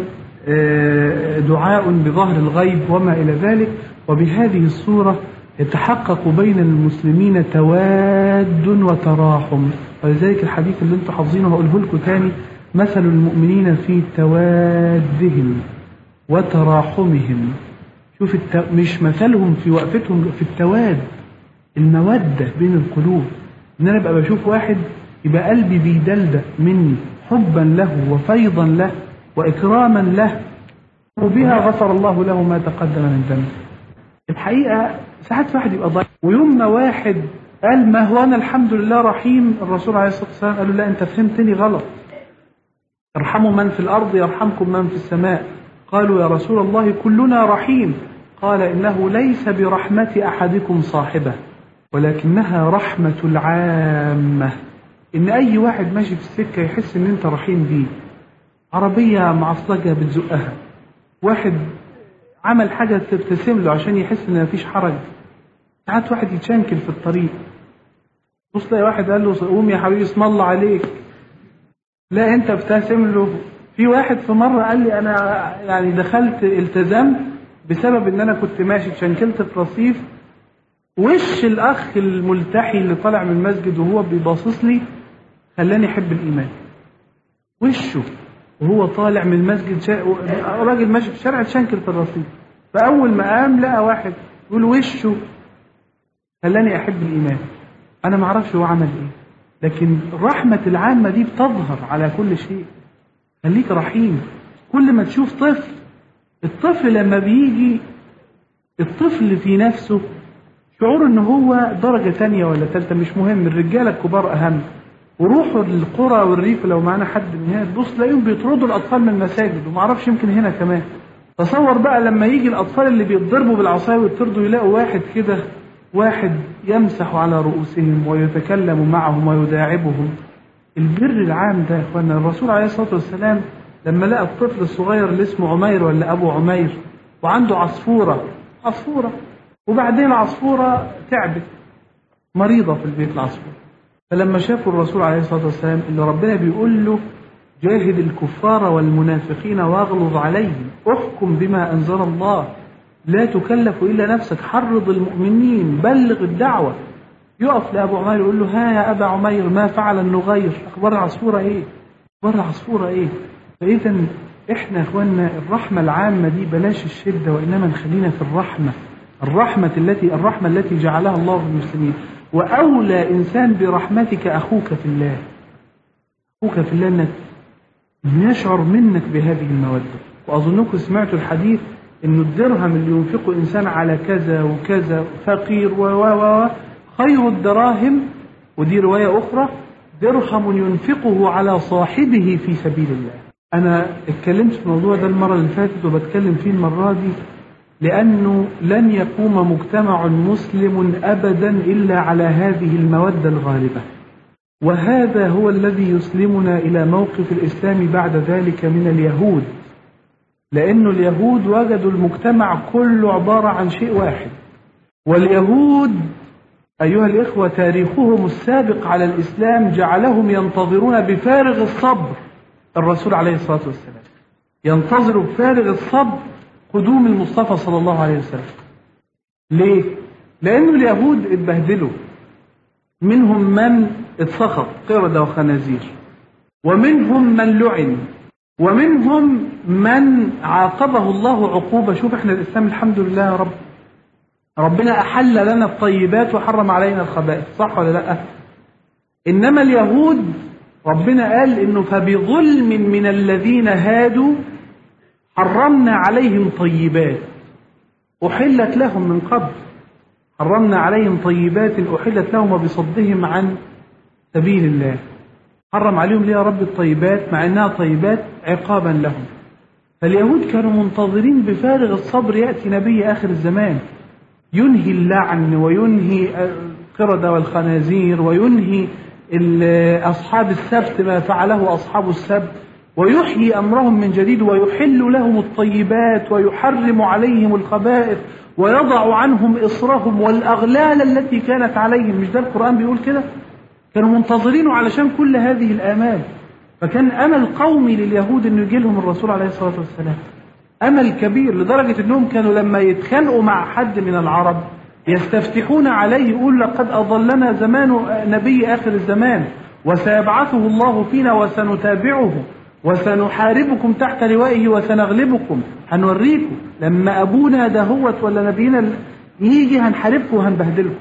دعاء بظهر الغيب وما إلى ذلك. وبهذه الصورة يتحقق بين المسلمين تواد وتراحم. ولذلك الحديث اللي انتم حافظينه هقوله لكم تاني: مثل المؤمنين في توادهم وتراحمهم. شوف الت... مش مثلهم في وقفتهم، في التواد، المودة بين القلوب. ان انا ابقى بشوف واحد يبقى قلبي بيدلدق مني حبا له وفيضا له واكراما له، وبها غفر الله له ما تقدم من ذنبه. الحقيقه ساعات واحد يبقى ضعيف، ويوم ما واحد قال ما هو انا الحمد لله رحيم، الرسول عليه الصلاه والسلام قال له لا انت فهمتني غلط، ارحموا من في الارض يرحمكم من في السماء. قالوا يا رسول الله كلنا رحيم، قال انه ليس برحمه احدكم صاحبه ولكنها رحمة العامة. إن أي واحد ماشي في السكة يحس إن أنت رحيم بيه. عربية معصلجة بتزقها، واحد عمل حاجة تبتسم له عشان يحس إن مفيش حرج. ساعات واحد يتشنكل في الطريق، بص تلاقي واحد قال له قوم يا حبيبي اسم الله عليك، لا أنت ابتسم له. في واحد في مرة قال لي أنا يعني دخلت التزمت بسبب إن أنا كنت ماشي اتشنكلت في رصيف، وش الأخ الملتحي اللي طالع من المسجد وهو بيباصص لي خلاني أحب الإيمان. وشه وهو طالع من المسجد شا... راجل ماشي في الشارع تشنكل في الرصيف، فأول ما قام لقى واحد يقول وشه خلاني أحب الإيمان. أنا ما أعرفش هو عمل إيه، لكن الرحمة العامة دي بتظهر على كل شيء. خليك رحيم. كل ما تشوف طفل، الطفل لما بيجي الطفل في نفسه شعور ان هو درجة تانية ولا تالتة مش مهم، الرجالة الكبار اهم. وروحوا للقرى والريف لو معنا حد من هنا تبص تلاقيهم بيطردوا الاطفال من المساجد، ومعرفش يمكن هنا كمان. تصور بقى لما يجي الاطفال اللي بيتضربوا بالعصاية ويطردوا يلاقوا واحد كده، واحد يمسح على رؤوسهم ويتكلم معهم ويداعبهم. البر العام ده يا اخوانا، الرسول عليه الصلاة والسلام لما لقى الطفل الصغير اللي اسمه عمير ولا ابو عمير وعنده عصفورة عصفورة وبعدين العصفورة تعبت مريضة في البيت العصفورة، فلما شافوا الرسول عليه الصلاة والسلام اللي ربنا بيقول له جاهد الكفار والمنافقين واغلظ عليهم احكم بما أنزل الله لا تكلف إلا نفسك حرض المؤمنين بلغ الدعوة، يقف لأبو عمير يقول له ها يا أبا عمير ما فعل النغير، أخبار العصفورة إيه؟ أخبار العصفورة إيه؟ فإذا إحنا يا إخواننا الرحمة العامة دي بلاش الشدة، وإنما نخلينا في الرحمة، الرحمة التي الرحمة التي جعلها الله في المسلمين. وأولى إنسان برحمتك أخوك في الله، أخوك في الله، أنك يشعر منك بهذه المودة. وأظنكم سمعتوا الحديث إنه الدرهم اللي ينفقه إنسان على كذا وكذا فقير و و خير الدراهم، ودي رواية أخرى درهم ينفقه على صاحبه في سبيل الله. أنا اتكلمت في الموضوع ده المرة اللي فاتت وبتكلم فيه المرة دي، لأنه لن يقوم مجتمع مسلم أبدا إلا على هذه المودة الغالبة، وهذا هو الذي يسلمنا إلى موقف الإسلام بعد ذلك من اليهود. لأن اليهود وجدوا المجتمع كله عبارة عن شيء واحد، واليهود أيها الإخوة تاريخهم السابق على الإسلام جعلهم ينتظرون بفارغ الصبر الرسول عليه الصلاة والسلام، ينتظر بفارغ الصبر قدوم المصطفى صلى الله عليه وسلم. ليه؟ لأن اليهود اتبهدلوا، منهم من اتسخط قردة وخنازير، ومنهم من لعن، ومنهم من عاقبه الله عقوبة. شوف احنا الإسلام الحمد لله يا رب، ربنا أحل لنا الطيبات وحرم علينا الخبائث، صح ولا لا؟ إنما اليهود ربنا قال إنه فبظلم من الذين هادوا حرمنا عليهم طيبات أحلت لهم من قبل، حرمنا عليهم طيبات أحلت لهم وبصدهم عن سبيل الله. حرم عليهم ليه يا رب الطيبات مع أنها طيبات عقابا لهم؟ فاليهود كانوا منتظرين بفارغ الصبر يأتي نبي آخر الزمان ينهي اللعن وينهي القردة والخنازير وينهي أصحاب السبت ما فعله أصحاب السبت ويحيي أمرهم من جديد ويحل لهم الطيبات ويحرم عليهم الخبائث ويضع عنهم إصرهم والأغلال التي كانت عليهم. مش ده القرآن بيقول كده؟ كانوا منتظرينه علشان كل هذه الآمال. فكان أمل قومي لليهود أنه يجي لهم الرسول عليه الصلاة والسلام، أمل كبير لدرجة أنهم كانوا لما يتخانقوا مع حد من العرب يستفتحون عليه يقول لقد أضلنا زمان نبي آخر الزمان وسيبعثه الله فينا وسنتابعه وسنحاربكم تحت لوائه وسنغلبكم، هنوريكم لما أبونا دهوت ولا نبينا يجي هنحاربكم وهنبهدلكم.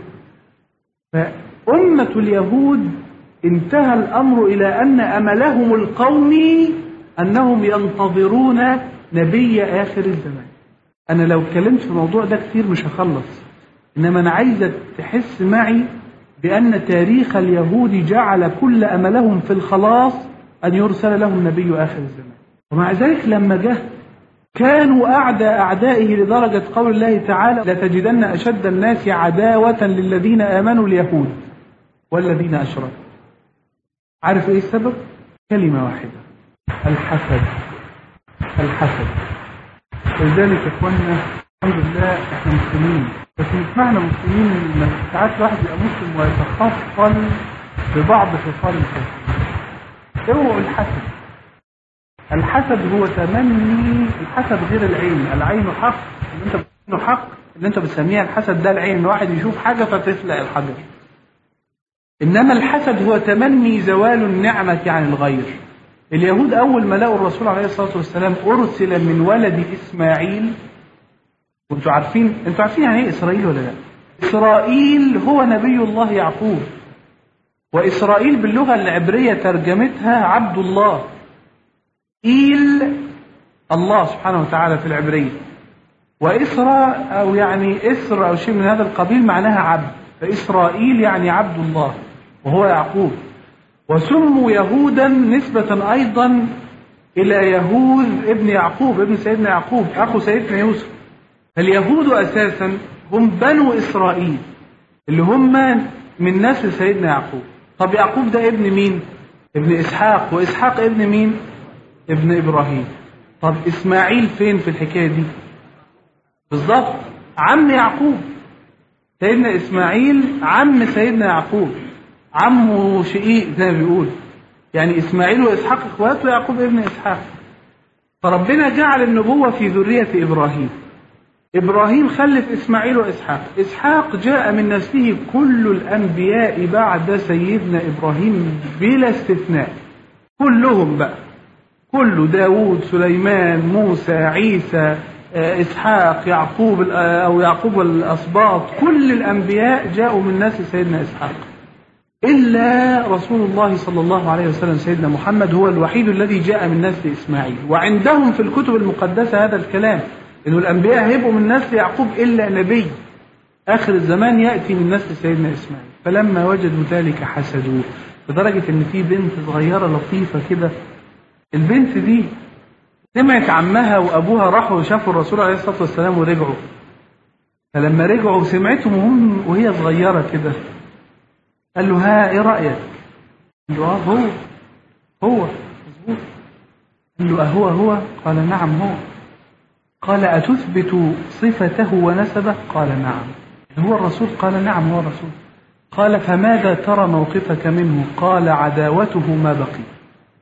فأمة اليهود انتهى الأمر إلى أن أملهم القومي أنهم ينتظرون نبي آخر الزمان. أنا لو اتكلمت في الموضوع ده كتير مش هخلص، إنما أنا عايزك تحس معي بأن تاريخ اليهود جعل كل أملهم في الخلاص أن يرسل لهم نبي آخر الزمان. ومع ذلك لما جه كانوا أعدى أعدائه لدرجة قول الله تعالى لتجدن أشد الناس عداوة للذين آمنوا اليهود والذين أشركوا. عارف إيه السبب؟ كلمة واحدة، الحسد. الحسد. ولذلك يا إخواننا الحمد لله إحنا مسلمين، بس مش معنى مسلمين إن ساعات الواحد يبقى مسلم ويتخصص ببعض خصال الكفر. اوعوا الحسد. الحسد هو تمني، الحسد غير العين، العين حق، اللي انت بتسميه حق اللي انت بتسميها الحسد ده العين، واحد يشوف حاجة فتفلق الحجر. انما الحسد هو تمني زوال النعمة عن الغير. اليهود اول ما لقوا الرسول عليه الصلاة والسلام ارسل من ولد اسماعيل، وانتوا عارفين انتوا عارفين يعني ايه اسرائيل ولا لا؟ اسرائيل هو نبي الله يعقوب. وإسرائيل باللغة العبرية ترجمتها عبد الله. إيل الله سبحانه وتعالى في العبرية، وإسرى أو يعني إسر أو شيء من هذا القبيل معناها عبد، فإسرائيل يعني عبد الله وهو يعقوب. وسموا يهودا نسبة أيضا إلى يهوذ ابن يعقوب ابن سيدنا يعقوب أخو سيدنا يوسف. فاليهود أساسا هم بنو إسرائيل اللي هم من نسل سيدنا يعقوب. طب يعقوب ده ابن مين؟ ابن إسحاق، وإسحاق ابن مين؟ ابن إبراهيم. طب إسماعيل فين في الحكاية دي؟ بالضبط عم يعقوب. سيدنا إسماعيل عم سيدنا يعقوب، عمه شقيق زي ما بيقول، يعني إسماعيل وإسحاق إخواته، ويعقوب ابن إسحاق. فربنا جعل النبوة في ذرية إبراهيم. إبراهيم خلف إسماعيل وإسحاق، إسحاق جاء من نسله كل الأنبياء بعد سيدنا إبراهيم بلا استثناء، كلهم بقى، كل داود سليمان موسى عيسى إسحاق يعقوب أو يعقوب الأسباط، كل الأنبياء جاءوا من نسل سيدنا إسحاق إلا رسول الله صلى الله عليه وسلم سيدنا محمد هو الوحيد الذي جاء من نسل إسماعيل. وعندهم في الكتب المقدسة هذا الكلام، إنه الأنبياء هيبقوا من نسل يعقوب إلا نبي آخر الزمان يأتي من نسل سيدنا إسماعيل. فلما وجدوا ذلك حسدوه، لدرجة إن في بنت صغيرة لطيفة كده، البنت دي سمعت عمها وأبوها راحوا شافوا الرسول عليه الصلاة والسلام ورجعوا. فلما رجعوا سمعتهم وهم وهي صغيرة كده، قال له ها إيه رأيك؟ قال له آه هو هو مظبوط. قال له أهو هو؟ قال نعم هو. قال أتثبت صفته ونسبه؟ قال نعم. هو الرسول؟ قال نعم هو الرسول. قال فماذا ترى موقفك منه؟ قال عداوته ما بقيت.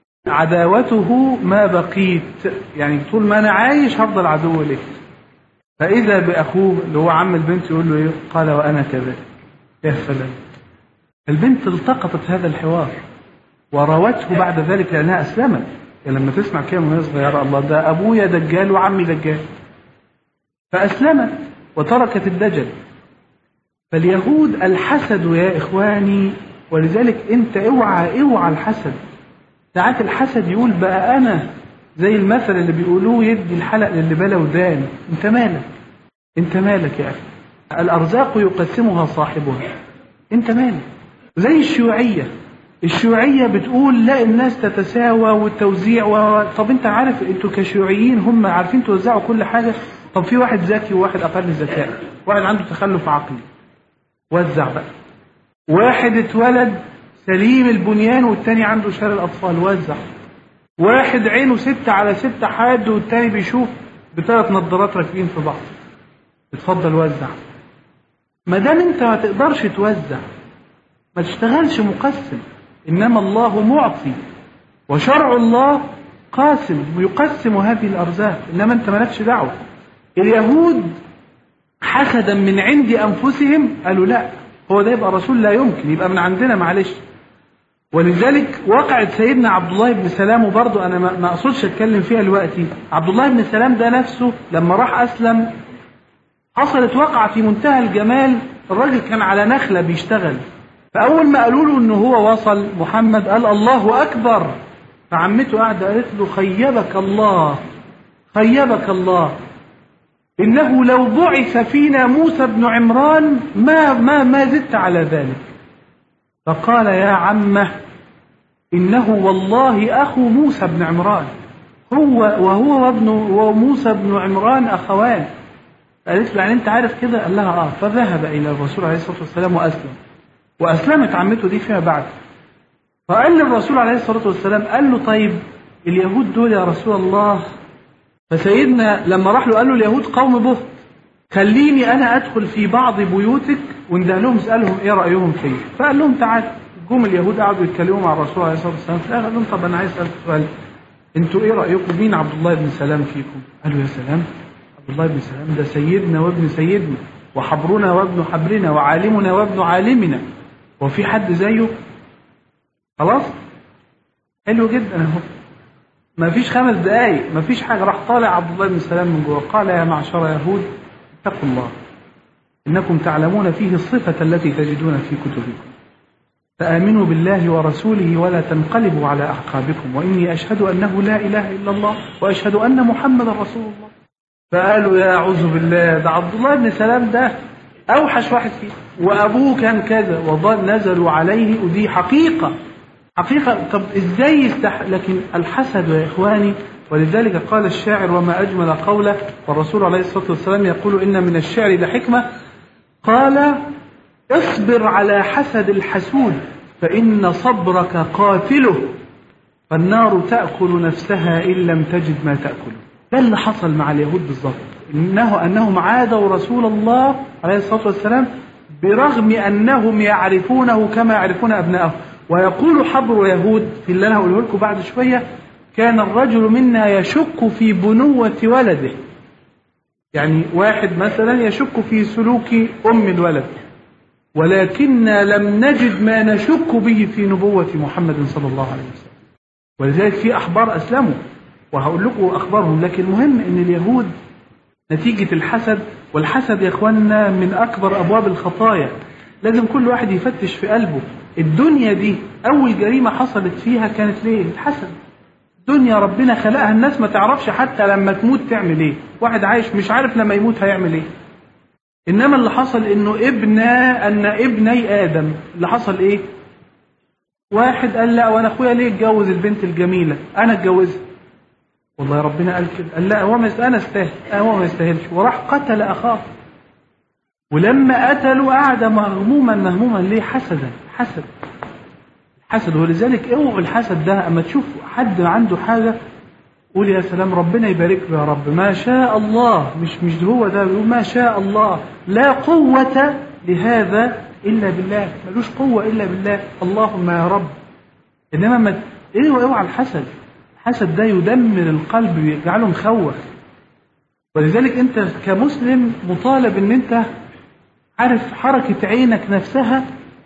عداوته ما بقيت، يعني طول ما أنا عايش هفضل عدو لك. فإذا بأخوه اللي هو عم البنت يقول له إيه؟ قال وأنا كذلك. يا سلام. البنت التقطت هذا الحوار وراوته بعد ذلك لأنها أسلمت. يعني لما تسمع كده وهي صغيرة الله ده أبويا دجال وعمي دجال، فأسلمت وتركت الدجل. فاليهود الحسد يا إخواني، ولذلك أنت اوعى اوعى الحسد. ساعات الحسد يقول بقى أنا زي المثل اللي بيقولوه يدي الحلق للي بلا ودان. أنت مالك؟ أنت مالك يا أخي؟ الأرزاق يقسمها صاحبها، أنت مالك؟ زي الشيوعية، الشيوعية بتقول لا الناس تتساوى والتوزيع و... طب أنت عارف أنتوا كشيوعيين هم عارفين توزعوا كل حاجة؟ طب في واحد ذكي وواحد أقل ذكاء، واحد عنده تخلف عقلي، وزع بقى. واحد اتولد سليم البنيان والتاني عنده شلل الأطفال، وزع. واحد عينه ستة على ستة حاد والتاني بيشوف بثلاث نظارات راكبين في بعض، اتفضل وزع. ما دام انت ما تقدرش توزع ما تشتغلش مقسم، إنما الله معطي وشرع الله قاسم ويقسم هذه الأرزاق، إنما أنت مالكش دعوة. اليهود حسدا من عند أنفسهم قالوا لا هو ده يبقى رسول، لا يمكن يبقى من عندنا معلش. ولذلك وقعت سيدنا عبد الله بن سلام، وبرضه أنا ما أقصدش أتكلم فيها دلوقتي. عبد الله بن سلام ده نفسه لما راح أسلم حصلت وقعة في منتهى الجمال. الراجل كان على نخلة بيشتغل، فأول ما قالوا له إنه هو وصل محمد قال الله أكبر. فعمته قاعدة قالت له خيبك الله خيبك الله، إنه لو بعث فينا موسى بن عمران ما ما ما زدت على ذلك. فقال يا عمه إنه والله أخو موسى بن عمران، هو وهو وابن وموسى بن عمران أخوان. قالت له يعني أنت عارف كده؟ قال لها آه. فذهب إلى الرسول عليه الصلاة والسلام وأسلم، وأسلمت عمته دي فيما بعد. فقال للرسول عليه الصلاة والسلام قال له طيب اليهود دول يا رسول الله. فسيدنا لما راح له قال له اليهود قوم بهت، خليني أنا أدخل في بعض بيوتك وندى لهم اسألهم إيه رأيهم فيه. فقال لهم تعال. جم اليهود قعدوا يتكلموا مع الرسول عليه الصلاة والسلام. فقال لهم طب أنا عايز أسألك سؤال، أنتوا إيه رأيكم مين عبد الله بن سلام فيكم؟ قالوا يا سلام عبد الله بن سلام ده سيدنا وابن سيدنا وحبرنا وابن حبرنا وعالمنا وابن عالمنا، وفي حد زيه؟ خلاص حلو جدا اهو. ما فيش خمس دقايق ما فيش حاجة راح طالع عبد الله بن سلام من جوه. قال يا معشر يهود اتقوا الله إنكم تعلمون فيه الصفة التي تجدون في كتبكم. فآمنوا بالله ورسوله ولا تنقلبوا على أعقابكم وإني أشهد أنه لا إله إلا الله وأشهد أن محمد رسول الله. فقالوا يا أعوذ بالله، ده عبد الله بن سلام ده أوحش واحد فيه، وأبوه كان كذا، وظل نزلوا عليه، ودي حقيقة حقيقة. طب إزاي يستح؟ لكن الحسد يا إخواني، ولذلك قال الشاعر وما أجمل قوله، والرسول عليه الصلاة والسلام يقول إن من الشعر لحكمة، قال اصبر على حسد الحسود فإن صبرك قاتله فالنار تأكل نفسها إن لم تجد ما تأكله. ده اللي حصل مع اليهود بالضبط، إنه أنهم عادوا رسول الله عليه الصلاة والسلام برغم أنهم يعرفونه كما يعرفون أبنائهم. ويقول حبر يهود في اللي أنا هقوله لكم بعد شوية، كان الرجل منا يشك في بنوة ولده، يعني واحد مثلا يشك في سلوك أم الولد، ولكننا لم نجد ما نشك به في نبوة محمد صلى الله عليه وسلم. ولذلك في أحبار أسلموا وهقول لكم أخبارهم. لكن المهم أن اليهود نتيجة الحسد، والحسد يا إخواننا من أكبر أبواب الخطايا، لازم كل واحد يفتش في قلبه. الدنيا دي أول جريمة حصلت فيها كانت ليه؟ الحسد. الدنيا ربنا خلقها، الناس ما تعرفش حتى لما تموت تعمل ايه، واحد عايش مش عارف لما يموت هيعمل ايه. انما اللي حصل انه ابن ان ابني ادم اللي حصل ايه؟ واحد قال لا، وانا اخويا ليه اتجوز البنت الجميله، انا اتجوزها. والله ربنا قال كده، قال لا هو ما انا استاهل، هو ما يستاهلش، وراح قتل اخاه. ولما قتلوا قعد مغموما مهموما ليه؟ حسدا. حسد حسد. ولذلك اوعوا الحسد ده، اما تشوف حد عنده حاجه قول يا سلام ربنا يبارك له يا رب، ما شاء الله، مش مش هو ده بيقول ما شاء الله، لا قوة لهذا إلا بالله، ملوش قوة إلا بالله، اللهم يا رب. إنما ما إيه اوعى الحسد. الحسد ده يدمر القلب ويجعله مخوف. ولذلك أنت كمسلم مطالب إن أنت عارف حركة عينك نفسها،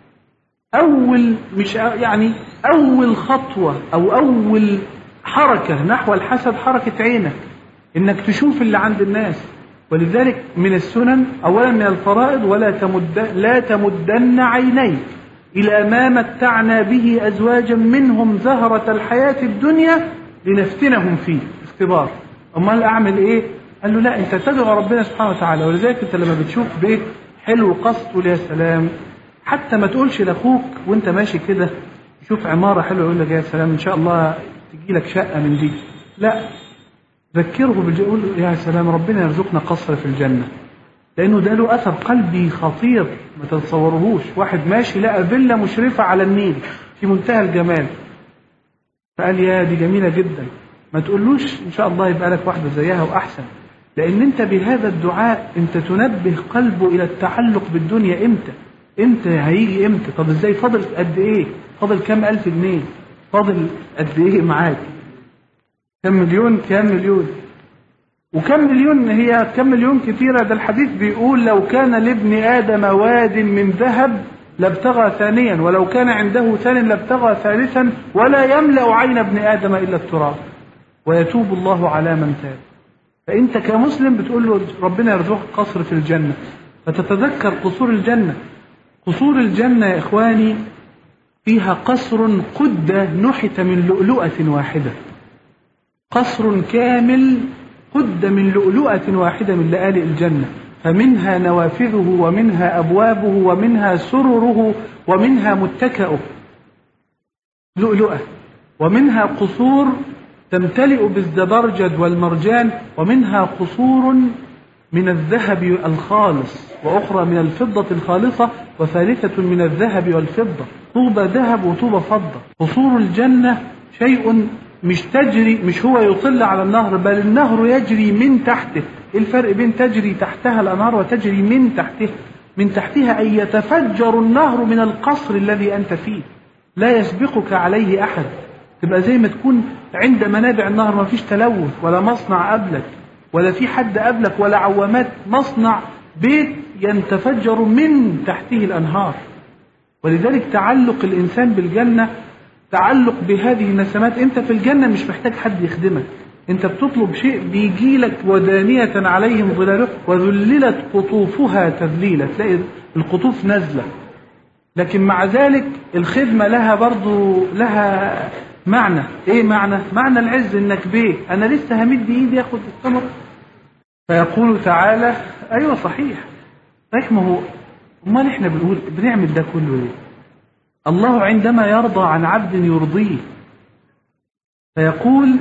أول مش يعني أول خطوة أو أول حركة نحو الحسد حركة عينك، إنك تشوف اللي عند الناس. ولذلك من السنن أولا من الفرائض ولا تمد لا تمدن عينيك إلى ما متعنا به أزواجا منهم زهرة الحياة الدنيا لنفتنهم فيه، اختبار. أمال أعمل إيه؟ قال له لا، أنت تدعو ربنا سبحانه وتعالى. ولذلك أنت لما بتشوف بيت حلو قصد تقول يا سلام، حتى ما تقولش لأخوك وأنت ماشي كده شوف عمارة حلوة يقول لك يا سلام إن شاء الله تجي لك شقة من دي، لا، ذكره بالجنة، قول له يا سلام ربنا يرزقنا قصر في الجنة، لأنه ده له أثر قلبي خطير ما تتصورهوش. واحد ماشي لقى فيلا مشرفة على النيل في منتهى الجمال، فقال يا دي جميلة جدا، ما تقولوش إن شاء الله يبقى لك واحدة زيها وأحسن، لأن أنت بهذا الدعاء أنت تنبه قلبه إلى التعلق بالدنيا. إمتى؟ إمتى هيجي إمتى؟ طب إزاي؟ فاضل قد إيه؟ فاضل كام ألف جنيه؟ فاضل قد إيه معاك؟ كم مليون؟ كم مليون؟ وكم مليون هي كم مليون كثيرة. ده الحديث بيقول لو كان لابن آدم واد من ذهب لابتغى ثانيا، ولو كان عنده ثان لابتغى ثالثا، ولا يملأ عين ابن آدم إلا التراب، ويتوب الله على من تاب. فأنت كمسلم بتقول له ربنا يرزقك قصر في الجنة، فتتذكر قصور الجنة. قصور الجنة يا إخواني فيها قصر قد نحت من لؤلؤة واحدة، قصر كامل قد من لؤلؤة واحدة من لآلئ الجنة، فمنها نوافذه ومنها أبوابه ومنها سرره ومنها متكأه، لؤلؤة. ومنها قصور تمتلئ بالزبرجد والمرجان، ومنها قصور من الذهب الخالص، وأخرى من الفضة الخالصة، وثالثة من الذهب والفضة، طوبى ذهب وطوبى فضة. قصور الجنة شيء مش تجري، مش هو يطل على النهر، بل النهر يجري من تحته. إيه الفرق بين تجري تحتها الأنهار وتجري من تحته؟ من تحتها أن يتفجر النهر من القصر الذي أنت فيه، لا يسبقك عليه أحد، تبقى زي ما تكون عند منابع النهر، ما فيش تلوث ولا مصنع قبلك ولا في حد قبلك ولا عوامات، مصنع بيت ينتفجر من تحته الأنهار. ولذلك تعلق الإنسان بالجنة تعلق بهذه النسمات. أنت في الجنة مش محتاج حد يخدمك، أنت بتطلب شيء بيجي لك، ودانية عليهم ظلالها وذللت قطوفها تذليلا، تلاقي القطوف نازلة لكن مع ذلك الخدمة لها برضو لها معنى. ايه معنى؟ معنى العز، انك بيه انا لسه همد ايدي اخد الثمر. فيقول تعالى ايوه صحيح صحيح، ما هو امال احنا بنقول بنعمل ده كله ايه؟ الله عندما يرضى عن عبد يرضيه، فيقول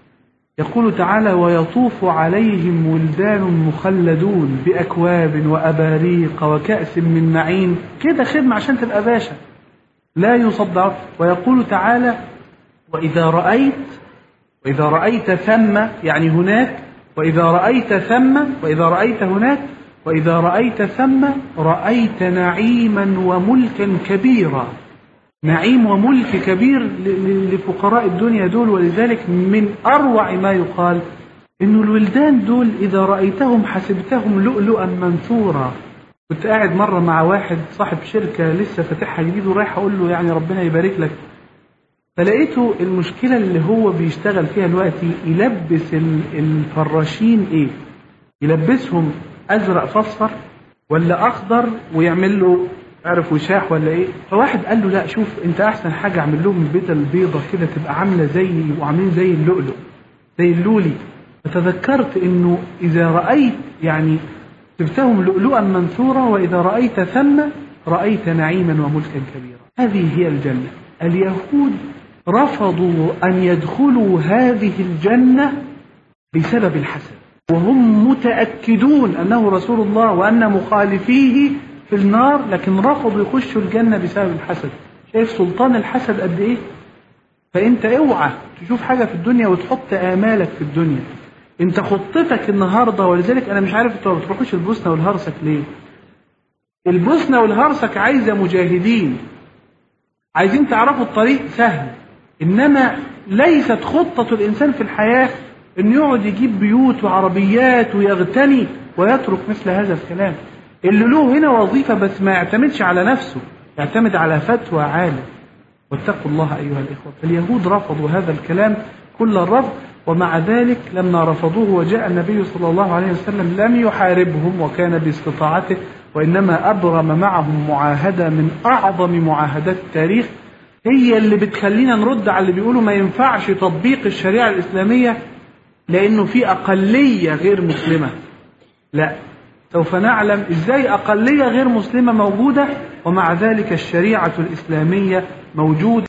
يقول تعالى ويطوف عليهم ولدان مخلدون بأكواب وأباريق وكأس من معين. كده خدمة عشان تبقى باشا لا يصدع. ويقول تعالى وإذا رأيت وإذا رأيت ثم، يعني هناك، وإذا رأيت ثم وإذا رأيت هناك وإذا رأيت ثم رأيت نعيما وملكا كبيرا. نعيم وملك كبير لفقراء الدنيا دول. ولذلك من أروع ما يقال إنه الولدان دول إذا رأيتهم حسبتهم لؤلؤا منثورا. كنت قاعد مرة مع واحد صاحب شركة لسه فاتحها جديد ورايح أقول له يعني ربنا يبارك لك، فلقيته المشكلة اللي هو بيشتغل فيها دلوقتي يلبس الفراشين إيه؟ يلبسهم أزرق فاصفر ولا أخضر ويعمل له عرف وشاح ولا ايه. فواحد قال له لا شوف انت احسن حاجه اعمل لهم البيضه البيضه كده تبقى عامله زي وعاملين زي اللؤلؤ زي اللولي. فتذكرت انه اذا رايت يعني سبتهم لؤلؤا منثورا واذا رايت ثم رايت نعيما وملكا كبيرا. هذه هي الجنه. اليهود رفضوا ان يدخلوا هذه الجنه بسبب الحسد، وهم متاكدون انه رسول الله وان مخالفيه في النار، لكن رفضوا يخشوا الجنة بسبب الحسد. شايف سلطان الحسد قد ايه؟ فانت اوعى تشوف حاجة في الدنيا وتحط آمالك في الدنيا. انت خطتك النهاردة. ولذلك انا مش عارف انتوا ما بتروحوش البوسنة والهرسك ليه؟ البوسنة والهرسك عايزة مجاهدين، عايزين تعرفوا الطريق سهل، انما ليست خطة الانسان في الحياة انه يقعد يجيب بيوت وعربيات ويغتني ويترك مثل هذا الكلام. اللي له هنا وظيفة بس ما يعتمدش على نفسه، يعتمد على فتوى عالم. واتقوا الله أيها الإخوة. فاليهود رفضوا هذا الكلام كل الرفض، ومع ذلك لما رفضوه وجاء النبي صلى الله عليه وسلم لم يحاربهم وكان باستطاعته، وإنما أبرم معهم معاهدة من أعظم معاهدات التاريخ، هي اللي بتخلينا نرد على اللي بيقولوا ما ينفعش تطبيق الشريعة الإسلامية لأنه في أقلية غير مسلمة. لا، سوف نعلم إزاي أقلية غير مسلمة موجودة ومع ذلك الشريعة الإسلامية موجودة.